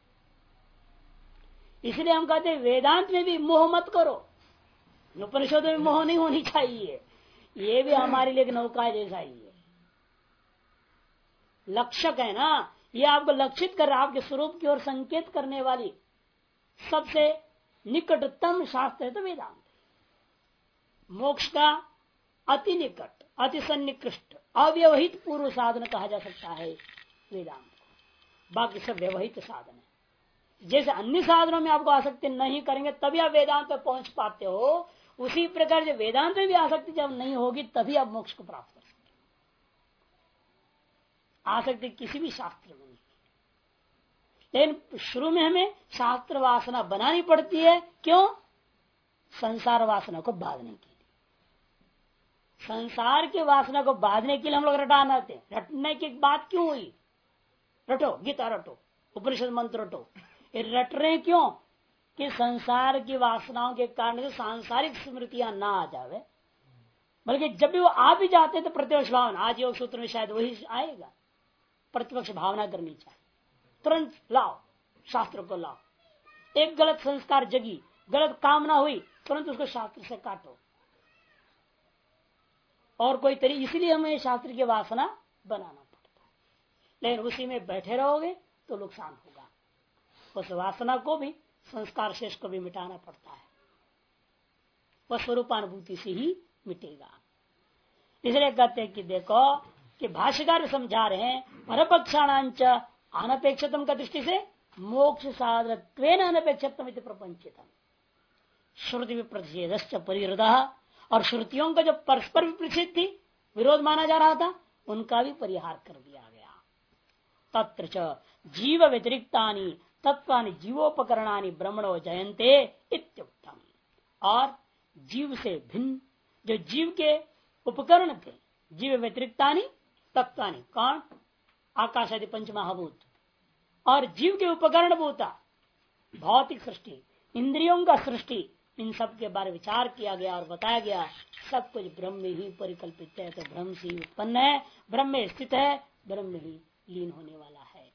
इसलिए हम कहते हैं वेदांत में भी मोह मत करो, उपनिषदों में मोह नहीं होनी चाहिए। ये भी हमारे लिए एक नौका जैसा ही है, लक्षक है ना, ये आपको लक्षित कर, आपके स्वरूप की ओर संकेत करने वाली सबसे निकटतम शास्त्र है तो वेदांत। मोक्ष का अति निकट, अति सन्निकृष्ट, अव्यवहित पूर्व साधन कहा जा सकता है वेदांत को। बाकी सब व्यवहित साधन है। जैसे अन्य साधनों में आपको आसक्ति नहीं करेंगे तभी आप वेदांत पर पहुंच पाते हो, उसी प्रकार जो वेदांत में भी आसक्ति जब नहीं होगी तभी आप मोक्ष को प्राप्त कर सकते। आसक्ति किसी भी शास्त्र में नहीं, लेकिन शुरू में हमें शास्त्र वासना बनानी पड़ती है। क्यों? संसार वासना को बांधने के लिए। संसार की वासना को बांधने के लिए हम लोग रटाना थे। रटने की बात क्यों हुई? रटो, गीता रटो, उपनिषद मंत्र रटो। ये रट रहे क्यों? कि संसार की वासनाओं के कारण से सांसारिक स्मृतियां ना आ जावे, बल्कि जब भी वो आ भी जाते तो प्रतिपक्ष भावना, आज योग सूत्र में शायद वही आएगा, प्रतिपक्ष भावना करनी चाहिए। तुरंत लाओ, शास्त्र को लाओ। एक गलत संस्कार जगी, गलत कामना हुई, तुरंत उसको शास्त्र से काटो। और कोई तरीके, इसीलिए हमें शास्त्र की वासना बनाना पड़ता है। लेकिन उसी में बैठे रहोगे तो नुकसान होगा। उस वासना को भी, संस्कार शेष को भी मिटाना पड़ता है, वह स्वरूपानुभूति से ही मिटेगा। इसलिए कहते हैं कि देखो कि भाष्यकार समझा रहे हैं परपक्षाणांच अनपेक्षितम का दृष्टि से मोक्ष साधन अनपेक्षितम प्रपंचितम श्रुति विप्रतिषेधश्च परिहृतः, और श्रुतियों का जो परस्पर विपरीत थी, विरोध माना जा रहा था, उनका भी परिहार कर दिया गया। तत्र च जीव व्यतिरिक्तानि तत्वानि जीवोपकरणानि ब्रह्मणो जयन्ते इत्युक्तम। और जीव से भिन्न जो जीव के उपकरण थे, जीव व्यतिरिक्तानि तत्वानि, कौन? आकाश आदि पंच महाभूत, और जीव के उपकरण भूता भौतिक सृष्टि, इंद्रियों का सृष्टि, इन सब के बारे में विचार किया गया और बताया गया। सब कुछ ब्रह्म में ही परिकल्पित है, तो ब्रह्म से ही उत्पन्न है, ब्रह्म में स्थित है, ब्रह्म में ही लीन होने वाला है।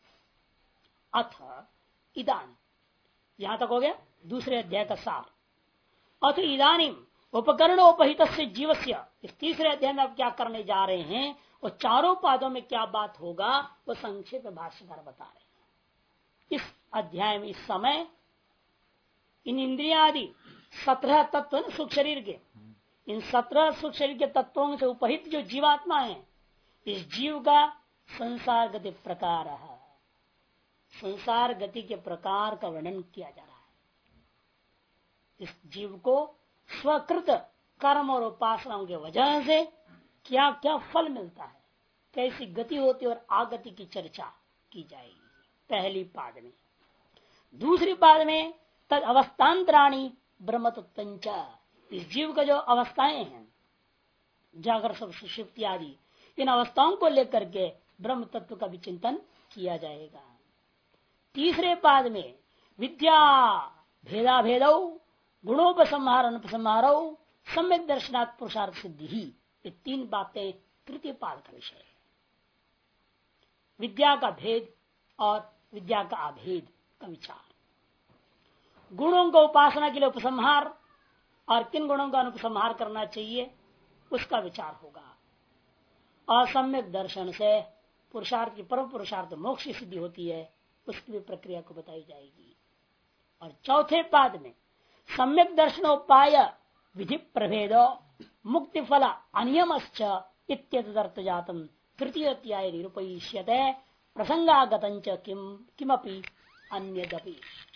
अथ इदानीं, यहां तक हो गया दूसरे अध्याय का सार। अथ इदानीं उपकरणोपहित जीवस्य, इस तीसरे अध्याय में अब क्या करने जा रहे हैं, वो चारों पादों में क्या बात होगा वो संक्षेप में भाष्यकार बता रहे हैं। इस अध्याय में इस समय इन इंद्रियादि 17 तत्व न सुख शरीर के, इन 17 सुख शरीर के तत्वों से उपहित जो जीवात्मा है, इस जीव का संसार गति प्रकार है, संसार गति के प्रकार का वर्णन किया जा रहा है। इस जीव को स्वकृत कर्म और उपासनाओं के वजह से क्या क्या फल मिलता है, कैसी गति होती है और आगति की चर्चा की जाएगी पहली पाद में। दूसरी पाद में तद अवस्थांतराणी ब्रह्म तत्व, इस जीव का जो अवस्थाएं हैं, जागर सुषुप्ति आदि, इन अवस्थाओं को लेकर के ब्रह्म तत्व का भी चिंतन किया जाएगा। तीसरे पाद में विद्या भेदा भेदौ गुणोपसंहार अनुपसंहारो सम्यक दर्शनात् पुरुषार्थ सिद्धि ही, ये 3 बातें तृतीय पाद का विषय है। विद्या का भेद और विद्या का अभेद का विचार, गुणों को उपासना के लिए उपसंहार और किन गुणों का अनुपसंहार करना चाहिए उसका विचार होगा। और सम्यक दर्शन से पुरुषार्थ की परम पुरुषार्थ मोक्ष की सिद्धि होती है, उसकी भी प्रक्रिया को बताई जाएगी। और चौथे पाद में सम्यक दर्शनोपाय विधि प्रभेद मुक्ति फल अनियमश्च इत्यर्थ जातम तृतीय अध्याय निरूपयिष्यते प्रसंगागतंच किमपि अन्यदपि।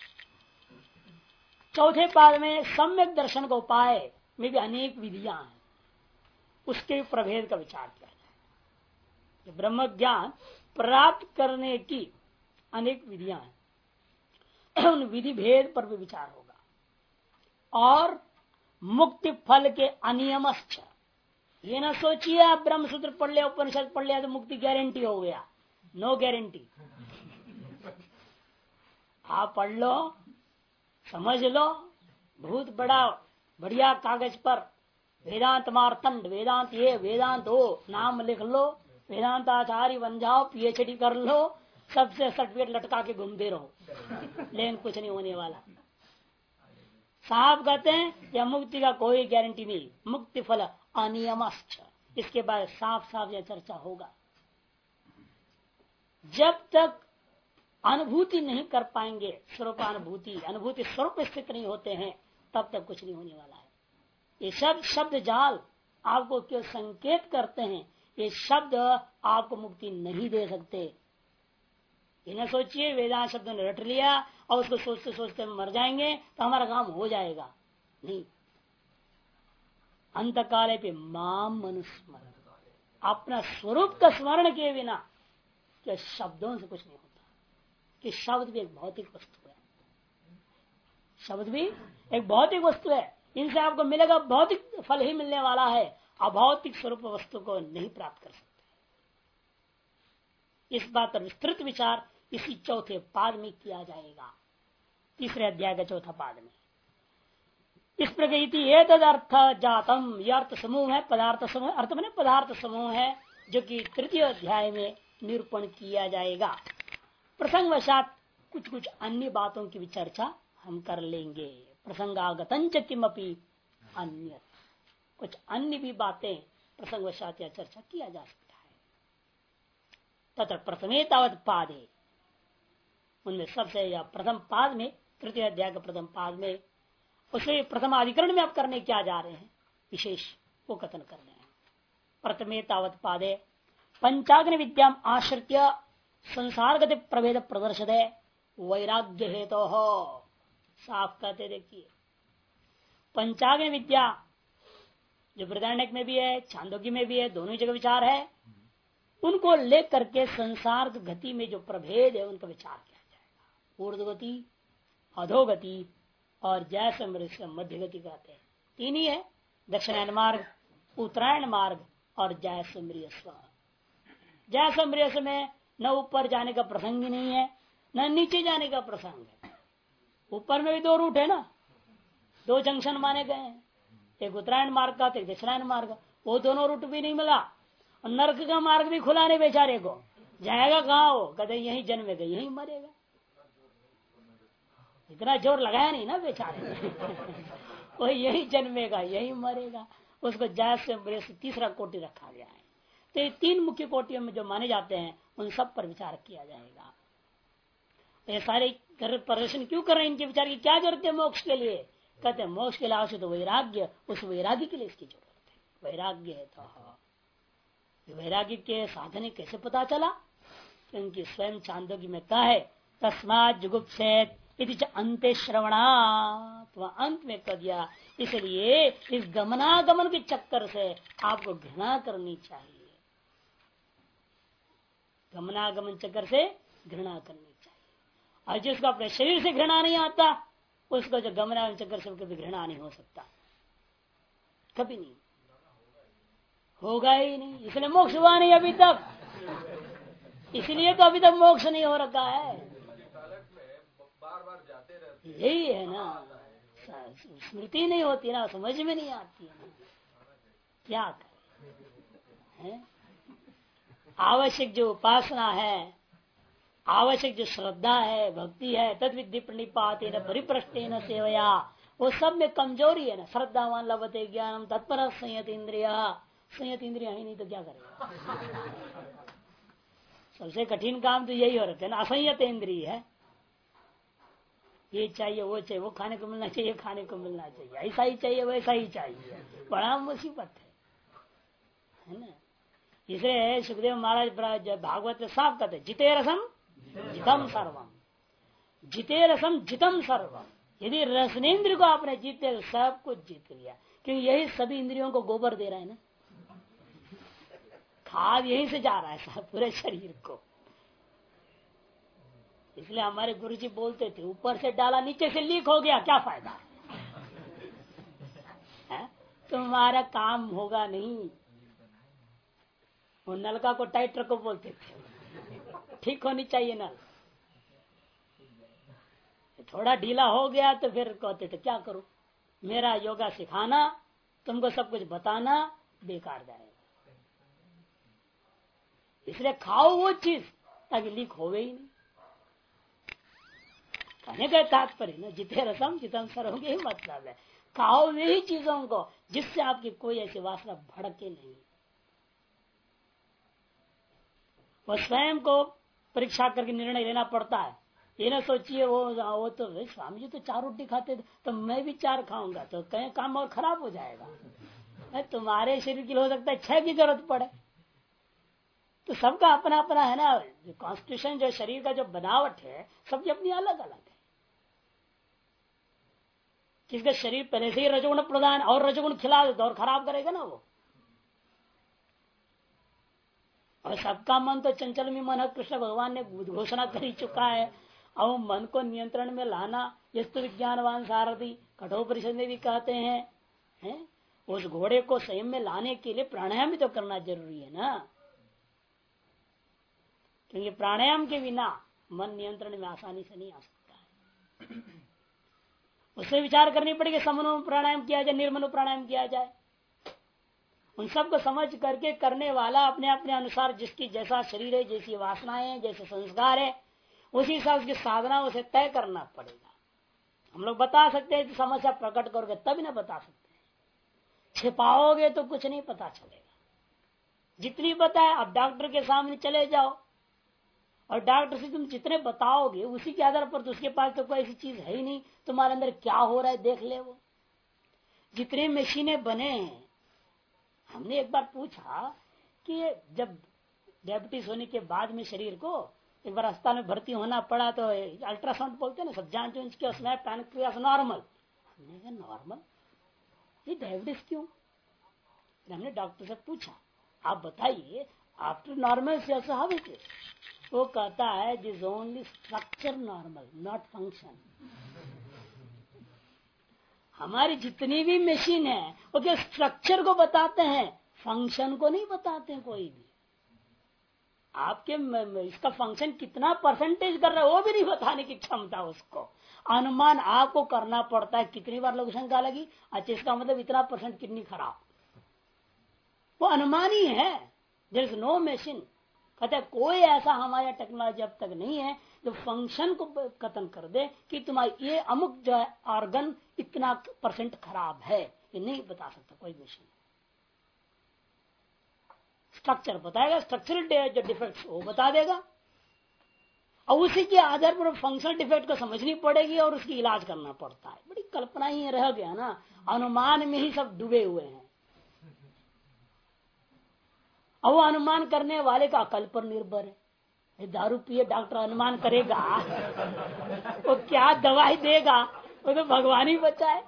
चौथे पाद में सम्यक दर्शन का उपाय में भी अनेक विधियां हैं, उसके प्रभेद का विचार किया जाए। ब्रह्म ज्ञान प्राप्त करने की अनेक विधियां हैं, उन विधि भेद पर भी विचार होगा। और मुक्ति फल के अनियमश्च। ये ना सोचिए आप ब्रह्मसूत्र पढ़ लिया, उपनिषद पढ़ लिया तो मुक्ति गारंटी हो गया। No guarantee. आप पढ़ लो, समझ लो, बहुत बड़ा बढ़िया कागज पर वेदांत मार्तंड, वेदांत ये वेदांत हो नाम लिख लो, वेदांत आचार्य बन जाओ, पीएचडी कर लो, सबसे सर्टिफिकेट लटका के घूमते रहो, लेकिन कुछ नहीं होने वाला। साहब कहते हैं या मुक्ति का कोई गारंटी नहीं, मुक्ति फल अनियमश्च। इसके बाद साफ साफ यह चर्चा होगा। जब तक अनुभूति नहीं कर पाएंगे, स्वरूप अनुभूति स्वरूप स्थित नहीं होते हैं, तब तक कुछ नहीं होने वाला है। ये शब्द जाल आपको क्यों संकेत करते हैं, ये शब्द आपको मुक्ति नहीं दे सकते। इन्हें सोचिए वेदांत शब्द ने रट लिया और उसको सोचते सोचते मर जाएंगे तो हमारा काम हो जाएगा, नहीं। अंत काले पे माम मनुस्मरण, अपना स्वरूप का स्मरण किए बिना क्या शब्दों से कुछ नहीं होता। कि शब्द भी एक भौतिक वस्तु है, शब्द भी एक भौतिक वस्तु है। इनसे आपको मिलेगा भौतिक फल ही मिलने वाला है, अभौतिक स्वरूप वस्तु को नहीं प्राप्त कर सकते। इस बात पर विस्तृत विचार इसी चौथे पाद में किया जाएगा, तीसरे अध्याय का चौथा पाद में। इस प्रकृति ये तद अर्थ जातम, यह अर्थ समूह है, पदार्थ समूह, अर्थ में पदार्थ समूह है, जो कि तृतीय अध्याय में निरूपण किया जाएगा। प्रसंगवशात कुछ कुछ अन्य बातों की भी चर्चा हम कर लेंगे। प्रसंगागतं च किमपि अन्य, कुछ अन्य भी बातें प्रसंगवशात या चर्चा किया जा सकता है। तथा प्रथमे तावत पादे, उनमें सबसे या प्रथम पाद में, तृतीय अध्याय के प्रथम पाद में, उसमें प्रथम अधिकरण में आप करने क्या जा रहे हैं, विशेष वो कथन कर रहे हैं। प्रथमे तावत पादे पंचाग्नि विद्या आश्रित्य संसारगति प्रभेद प्रदर्शित वैराग्य हेतु हो। साफ कहते देखिए, पंचाग्नि विद्या जो बृहदारण्यक में भी है, छांदोग्य में भी है, दोनों जगह विचार है, उनको लेकर के संसार गति में जो प्रभेद है उनका विचार किया जाएगा। ऊर्ध्वगति, अधोगति और जैसे मध्य गति कहते हैं, तीन ही है, दक्षिणायन मार्ग, उत्तरायण मार्ग और जयसम्रियस्व। जयसम्रियस्व में न ऊपर जाने का प्रसंग ही नहीं है, न नीचे जाने का प्रसंग है। ऊपर में भी दो रूट है ना, दो जंक्शन माने गए हैं, एक उत्तरायण मार्ग का, एक दक्षिणायन मार्ग, वो दोनों रूट भी नहीं मिला। और नरक का मार्ग भी खुला नहीं बेचारे को, जाएगा कहाँ वो, कहते यही जन्मेगा यही मरेगा। इतना जोर लगाया नहीं ना बेचारे वो यही जन्मेगा यही मरेगा, उसको जैसे तीसरा कोटि रखा गया है। तो ये तीन मुख्य कोटियों में जो माने जाते हैं उन सब पर विचार किया जाएगा। तो ये सारे प्रदर्शन क्यों कर रहे हैं, इनके विचार की क्या जरूरत है मोक्ष के लिए? कहते हैं मोक्ष के लिए आवश्यक तो वैराग्य, उस वैराग्य के लिए इसकी जरूरत है। वैराग्य है तो वैराग्य के साधन कैसे पता चला? क्योंकि स्वयं छांदोग्य में कहा है तस्मात् जुगुप्सेत अंत्य श्रवणा, तो अंत में कह दिया, इसलिए इस गमनागमन के चक्कर से आपको घृणा करनी चाहिए। गमनागमन चक्कर से घृणा करनी चाहिए। और जिसको अपने शरीर से घृणा नहीं आता, उसको जो गमनागमन चक्कर से कभी घृणा नहीं हो सकता, कभी नहीं होगा ही नहीं। इसलिए मोक्ष हुआ नहीं अभी तक, इसलिए तो अभी तक मोक्ष नहीं हो रखा है। यही है ना, स्मृति नहीं होती ना, समझ में नहीं आती है ना, क्या करें। आवश्यक जो उपासना है, आवश्यक जो श्रद्धा है, भक्ति है, तद विधि प्रणिपाते न परिप्रष्टे न सेवया, वो सब में कमजोरी है ना। श्रद्धावान लभते ज्ञानम तत्पर संयत इंद्रिया, संयत इंद्रिया ही नहीं तो क्या करेगा। सबसे कठिन काम तो यही हो रहा है ना, असंयत इंद्रिय है। ये चाहिए वो चाहिए, वो खाने को मिलना चाहिए, खाने को मिलना चाहिए, ऐसा ही चाहिए वैसा ही चाहिए, बड़ा मुसीबत है ना। इसे सुखदेव महाराज भागवत में साफ कहते, जिते रसम जितम सर्वम, जिते रसम जितम सर्वम। यदि रसनेन्द्र को आपने जीते, सब कुछ जीत लिया। क्योंकि यही सभी इंद्रियों को गोबर दे रहा है ना, खाद यहीं से जा रहा है सब पूरे शरीर को। इसलिए हमारे गुरुजी बोलते थे, ऊपर से डाला नीचे से लीक हो गया, क्या फायदा। तुम्हारा काम होगा नहीं। वो नलका को टाइट रखो बोलते थे, ठीक होनी चाहिए नल। थोड़ा ढीला हो गया तो फिर कहते थे क्या करूं, मेरा योगा सिखाना, तुमको सब कुछ बताना बेकार जाएगा। इसलिए खाओ वो चीज ताकि लीक होवे ही नहीं। कहने का तात्पर्य ना, जिते रसम जितम सरोगे ही मतलब है, खाओ वही चीजों को जिससे आपकी कोई ऐसी वासना भड़के नहीं। वो स्वयं को परीक्षा करके निर्णय लेना पड़ता है। ये ना सोचिए वो तो स्वामी जी तो 4 रोटी खाते थे तो मैं भी 4 खाऊंगा, तो कहीं काम और खराब हो जाएगा। तुम्हारे शरीर की हो सकता है 6 की जरूरत पड़े। तो सबका अपना अपना है ना, कॉन्स्टिट्यूशन जो शरीर का जो बनावट है सबकी अपनी अलग अलग है। किसका शरीर पहले से ही रजोगुण प्रधान और रजोगुण खिला देता और खराब करेगा ना वो। और सबका मन तो चंचल में मन, कृष्ण भगवान ने घोषणा कर ही चुका है। अब मन को नियंत्रण में लाना, यस्तु विज्ञानवान सारथी कठोपनिषद में भी कहते हैं, उस घोड़े को संयम में लाने के लिए प्राणायाम भी तो करना जरूरी है ना। क्योंकि प्राणायाम के बिना मन नियंत्रण में आसानी से नहीं आ सकता है। उससे विचार करनी पड़ेगी, समनो प्राणायाम किया जाए, निर्मनो प्राणायाम किया जाए। उन सब को समझ करके करने वाला अपने अपने अनुसार जिसकी जैसा शरीर है, जैसी वासनाएं हैं, जैसे संस्कार है, उसी हिसाब से साधना उसे तय करना पड़ेगा। हम लोग बता सकते हैं कि समस्या प्रकट करोगे तभी ना बता सकते हैं, छिपाओगे तो कुछ नहीं पता चलेगा। जितनी बताए, अब डॉक्टर के सामने चले जाओ और डॉक्टर से तुम जितने बताओगे उसी के आधार पर, तो उसके पास तो कोई ऐसी चीज है ही नहीं तुम्हारे अंदर क्या हो रहा है देख ले। वो जितने मशीनें बने हैं, हमने एक बार पूछा कि जब डायबिटीज होने के बाद में शरीर को एक बार अस्पताल में भर्ती होना पड़ा तो अल्ट्रासाउंड बोलते हैं ना, सब जांच के उसमें पैनक्रियास नॉर्मल। हमने कहा नॉर्मल, ये डायबिटीज क्यों? हमने डॉक्टर से पूछा आप बताइए आफ्टर नॉर्मल से हाउ इट इज? वो कहता है this only structure normal not function. हमारी जितनी भी मशीन है वो क्या स्ट्रक्चर को बताते हैं, फंक्शन को नहीं बताते हैं कोई भी। आपके इसका फंक्शन कितना परसेंटेज कर रहा है वो भी नहीं बताने की क्षमता उसको। अनुमान आपको करना पड़ता है। कितनी बार लोग शंका लगी, अच्छा इसका मतलब इतना परसेंट कितनी खराब, वो अनुमान ही है। There is no machine. कहते कोई ऐसा हमारा टेक्नोलॉजी अब तक नहीं है जो फंक्शन को खत्म कर दे कि तुम्हारी ये अमुक जो है ऑर्गन इतना परसेंट खराब है, ये नहीं बता सकता कोई मशीन। स्ट्रक्चर बताएगा, स्ट्रक्चरल जो डिफेक्ट्स वो बता देगा, और उसी के आधार पर फंक्शनल डिफेक्ट को समझनी पड़ेगी और उसकी इलाज करना पड़ता है। बड़ी कल्पना ही रह गया ना, अनुमान में ही सब डूबे हुए हैं। और वो अनुमान करने वाले का अकल पर निर्भर है। दारू पिए डॉक्टर अनुमान करेगा वो क्या दवाई देगा, वो तो भगवान ही बचाए।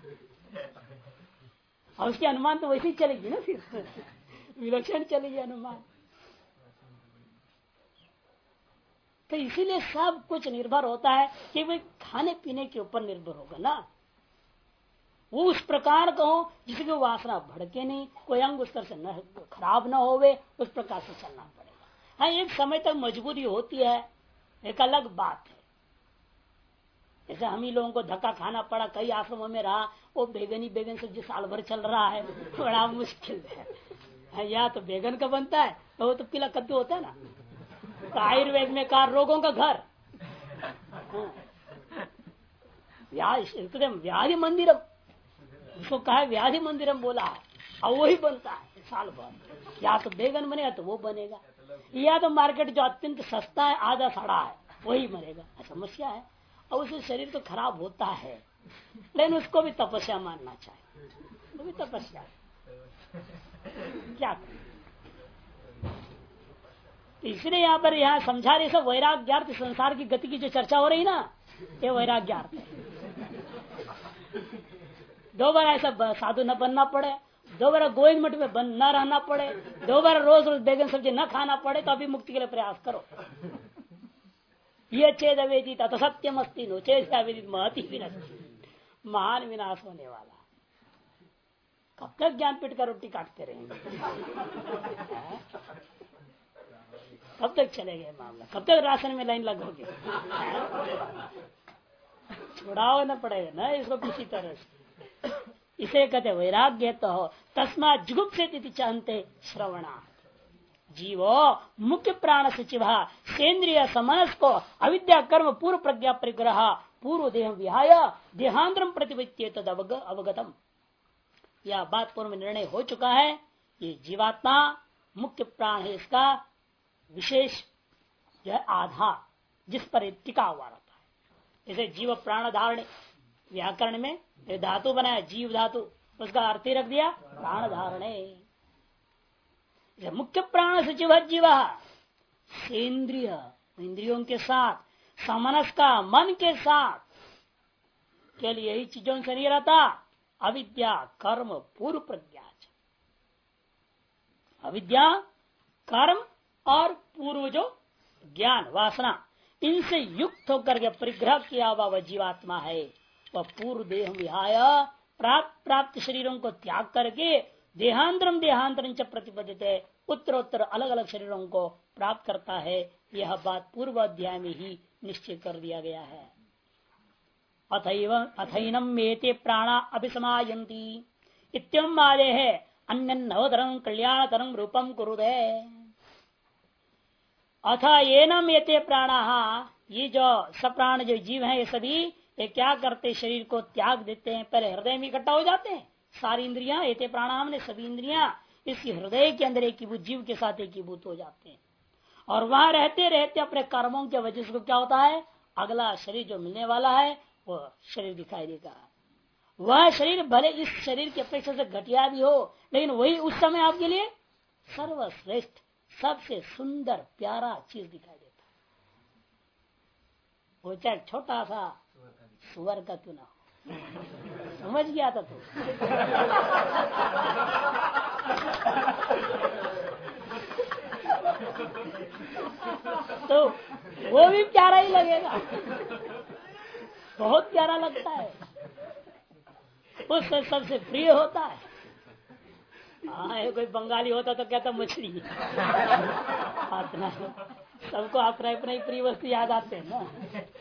और उसकी अनुमान तो वैसे ही चलेगी ना, फिर विलक्षण चलेगी अनुमान। तो इसीलिए सब कुछ निर्भर होता है कि भाई खाने पीने के ऊपर निर्भर होगा ना। वो उस प्रकार का हो जिसकी वासना भड़के नहीं, कोई अंग उस तरह से न खराब ना होवे, उस प्रकार से चलना पड़ेगा। हाँ, एक समय तक मजबूरी होती है, एक अलग बात है। जैसे हम ही लोगों को धक्का खाना पड़ा, कई आश्रमों में रहा, वो बेगन सब्जी साल भर चल रहा है, बड़ा मुश्किल है। या तो बेगन का बनता है, तो वो तो पीला कद्दू होता है ना। तो आयुर्वेद में कहा रोगों का घर, व्याधि मंदिरम, उसको कहा व्याधि मंदिरम बोला है, और वही बनता है साल भर। या तो बेगन बनेगा तो वो बनेगा, या तो मार्केट जो अत्यंत सस्ता है आधा सड़ा है वही बनेगा। समस्या है, और उससे शरीर तो खराब होता है, लेकिन उसको भी तपस्या मानना चाहिए। वो भी तपस्या है, क्या करें। इसलिए यहाँ पर यहाँ समझा रहे सब वैराग्यार्थ, संसार की गति की जो चर्चा हो रही ना, ये वैराग्यार्थ। 2 बार ऐसा साधु न बनना पड़े, 2 बार गोविंद मठ में बन न रहना पड़े, 2 बार रोज रोज बेगन सब्जी न खाना पड़े, तो अभी मुक्ति के लिए प्रयास करो। ये चेद अवेदित अत सत्यम अस्ति नो चेद अवेदित महति विनाश, महान विनाश होने वाला। कब तक ज्ञान पीठ का रोटी काटते रहेंगे? कब तक चलेगा मामला? कब तक राशन में लाइन लगोगे? छुड़ाओ ना पड़ेगा ना इसको किसी तरह से। इसे कहते वैराग्य तो हो तस्मा जुगुप्सेति चाहते श्रवणा। जीवो मुख्य प्राण सचिव सेन्द्रिय समनस को अविद्या कर्म पूर्व प्रज्ञा परिग्रह पूर्व देह विहाय देहांतरम प्रतिपत्ति तद अवगतम। यह बात पूर्व में निर्णय हो चुका है। ये जीवात्मा मुख्य प्राण है, इसका विशेष यह आधार जिस पर टिका हुआ रहता है। जैसे जीव प्राण धारण व्याकरण में धातु बनाया जीव धातु, उसका अर्थ ही रख दिया प्राण धारणे। मुख्य प्राण सचिव जीव सेंद्रिय इंद्रियों के साथ समनस का मन के साथ केवल यही चीजों से नहीं रहता। अविद्या कर्म पूर्व प्रज्ञा, अविद्या कर्म और पूर्व जो ज्ञान वासना इनसे युक्त होकर के परिग्रह किया हुआ वह जीवात्मा है। वह पूर्व देह विहाय प्राप्त शरीरों को त्याग करके देहांतरम देहांतरम च प्रतिपदित है, उत्तरोत्तर अलग अलग शरीरों को प्राप्त करता है। यह बात पूर्व अध्याय में ही निश्चय कर दिया गया है। अथैनम एते प्राणा अभिसमायन्ति इत्यम आदे है अन्य नवतरम कल्याणतरम रूपम कुरुदे। अथ एनम एते प्राणा, ये जो सप्राण जो जीव हैं ये सभी ये क्या करते, शरीर को त्याग देते हैं। पहले हृदय में इकट्ठा हो जाते हैं सारी इंद्रियां, एते प्राणाम ने सभी इंद्रियां इसकी हृदय के अंदर एकीभूत जीव के साथ एकीभूत हो जाते हैं। और वहां रहते रहते अपने कर्मों के वजह से क्या होता है, अगला शरीर जो मिलने वाला है वह शरीर दिखाई देगा। वह शरीर भले इस शरीर की अपेक्षा से घटिया भी हो, लेकिन वही उस समय आपके लिए सर्वश्रेष्ठ सबसे सुंदर प्यारा चीज दिखाई देता है। वो चाहे छोटा सा सुअर का क्यों ना हो। समझ गया था तू? तो वो भी प्यारा ही लगेगा, बहुत प्यारा लगता है, उससे सबसे प्रिय होता है। हाँ, कोई बंगाली होता तो कहता मछली। अपना सबको अपना अपना ही प्रिय वस्तु याद आते हैं ना।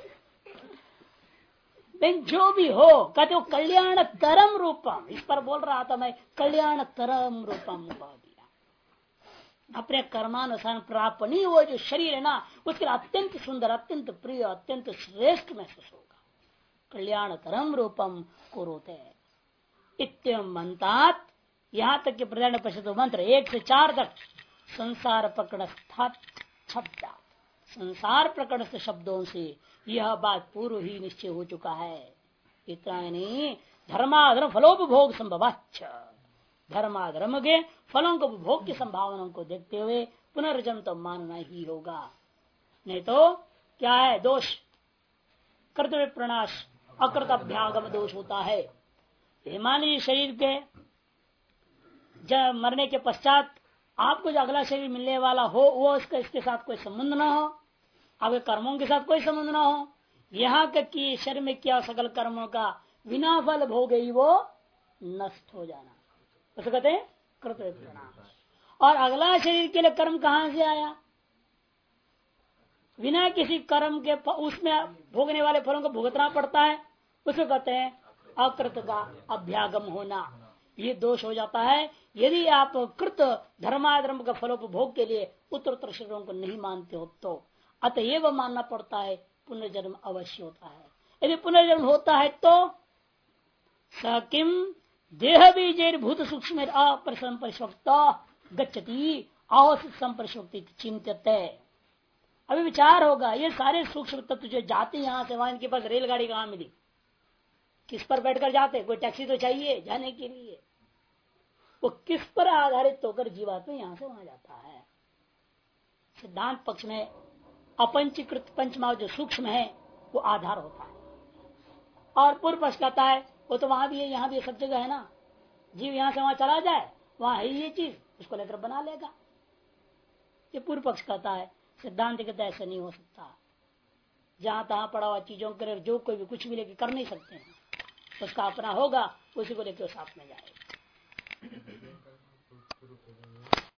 लेकिन जो भी हो कहते हो कल्याण तरम रूपम, इस पर बोल रहा था मैं, कल्याण तरम रूपम कह दिया। अपने कर्मानुसार प्राप्त नहीं वो जो शरीर है ना, उसके लिए अत्यंत सुंदर अत्यंत प्रिय अत्यंत श्रेष्ठ महसूस होगा। कल्याण तरम रूपम कुरुते इत्यम मंतात। यहाँ तक के प्रधान परिषद मंत्र 1 से 4 तक संसार प्रकरण शब्द, संसार प्रकरण शब्दों से यह बात पूर्व ही निश्चय हो चुका है। इतना नहीं, धर्माधर्म फलोपभोग संभवाच्छ, धर्माधर्म के फलों को उपभोग की संभावनाओं को देखते हुए पुनर्जन्म तो मानना ही होगा। नहीं तो क्या है दोष, कर्तव्य प्रणाश अकृत अभ्यागम दोष होता है। मान शरीर के जब मरने के पश्चात आपको जो अगला शरीर मिलने वाला हो वो इसके साथ कोई संबंध ना हो, आपके कर्मों के साथ कोई संबंध ना हो, यहाँ तक कि शरीर में किया सकल कर्मों का बिना फल भोग ही वो नष्ट हो जाना, उसे कहते हैं कर्तव्य प्रणाश। और अगला शरीर के लिए कर्म कहाँ से आया, बिना किसी कर्म के उसमें भोगने वाले फलों को भुगतना पड़ता है, उसे कहते हैं अकृत का अभ्यागम होना। ये दोष हो जाता है यदि आप कृत धर्माधर्म का फलोपभोग के लिए उत्तरोत्तर शरीरों को नहीं मानते हो तो। अतएव मानना पड़ता है पुनर्जन्म अवश्य होता है। यदि पुनर्जन्म होता है तो सकिम देह बीजेर भूत सूक्ष्म अपरिशक्त गच्छति अवस्थित संपरिशक्ति चिंतित। अभी विचार होगा ये सारे सूक्ष्म तत्व जो जाते यहाँ से वहां, इनके पास रेलगाड़ी कहाँ मिली, किस पर बैठकर जाते, कोई टैक्सी तो चाहिए जाने के लिए, वो किस पर आधारित होकर जीवात्मा यहां से वहां जाता है। सिद्धांत पक्ष में अपंचीकृत पंचमाव जो सूक्ष्म है वो आधार होता है, और पूर्व पक्ष कहता है वो तो वहां भी है यहाँ भी सब जगह है ना, जीव यहां से वहां चला जाए वहां है ये चीज, उसको लेकर बना लेगा। ये पूर्व पक्ष कहता है, सिद्धांत कहता है ऐसा नहीं हो सकता। जहां तहां पड़ा हुआ चीजों के जो कोई भी कुछ भी लेकर कर नहीं सकते हैं, उसका अपना होगा, उसी को लेकर साथ में जाएगा।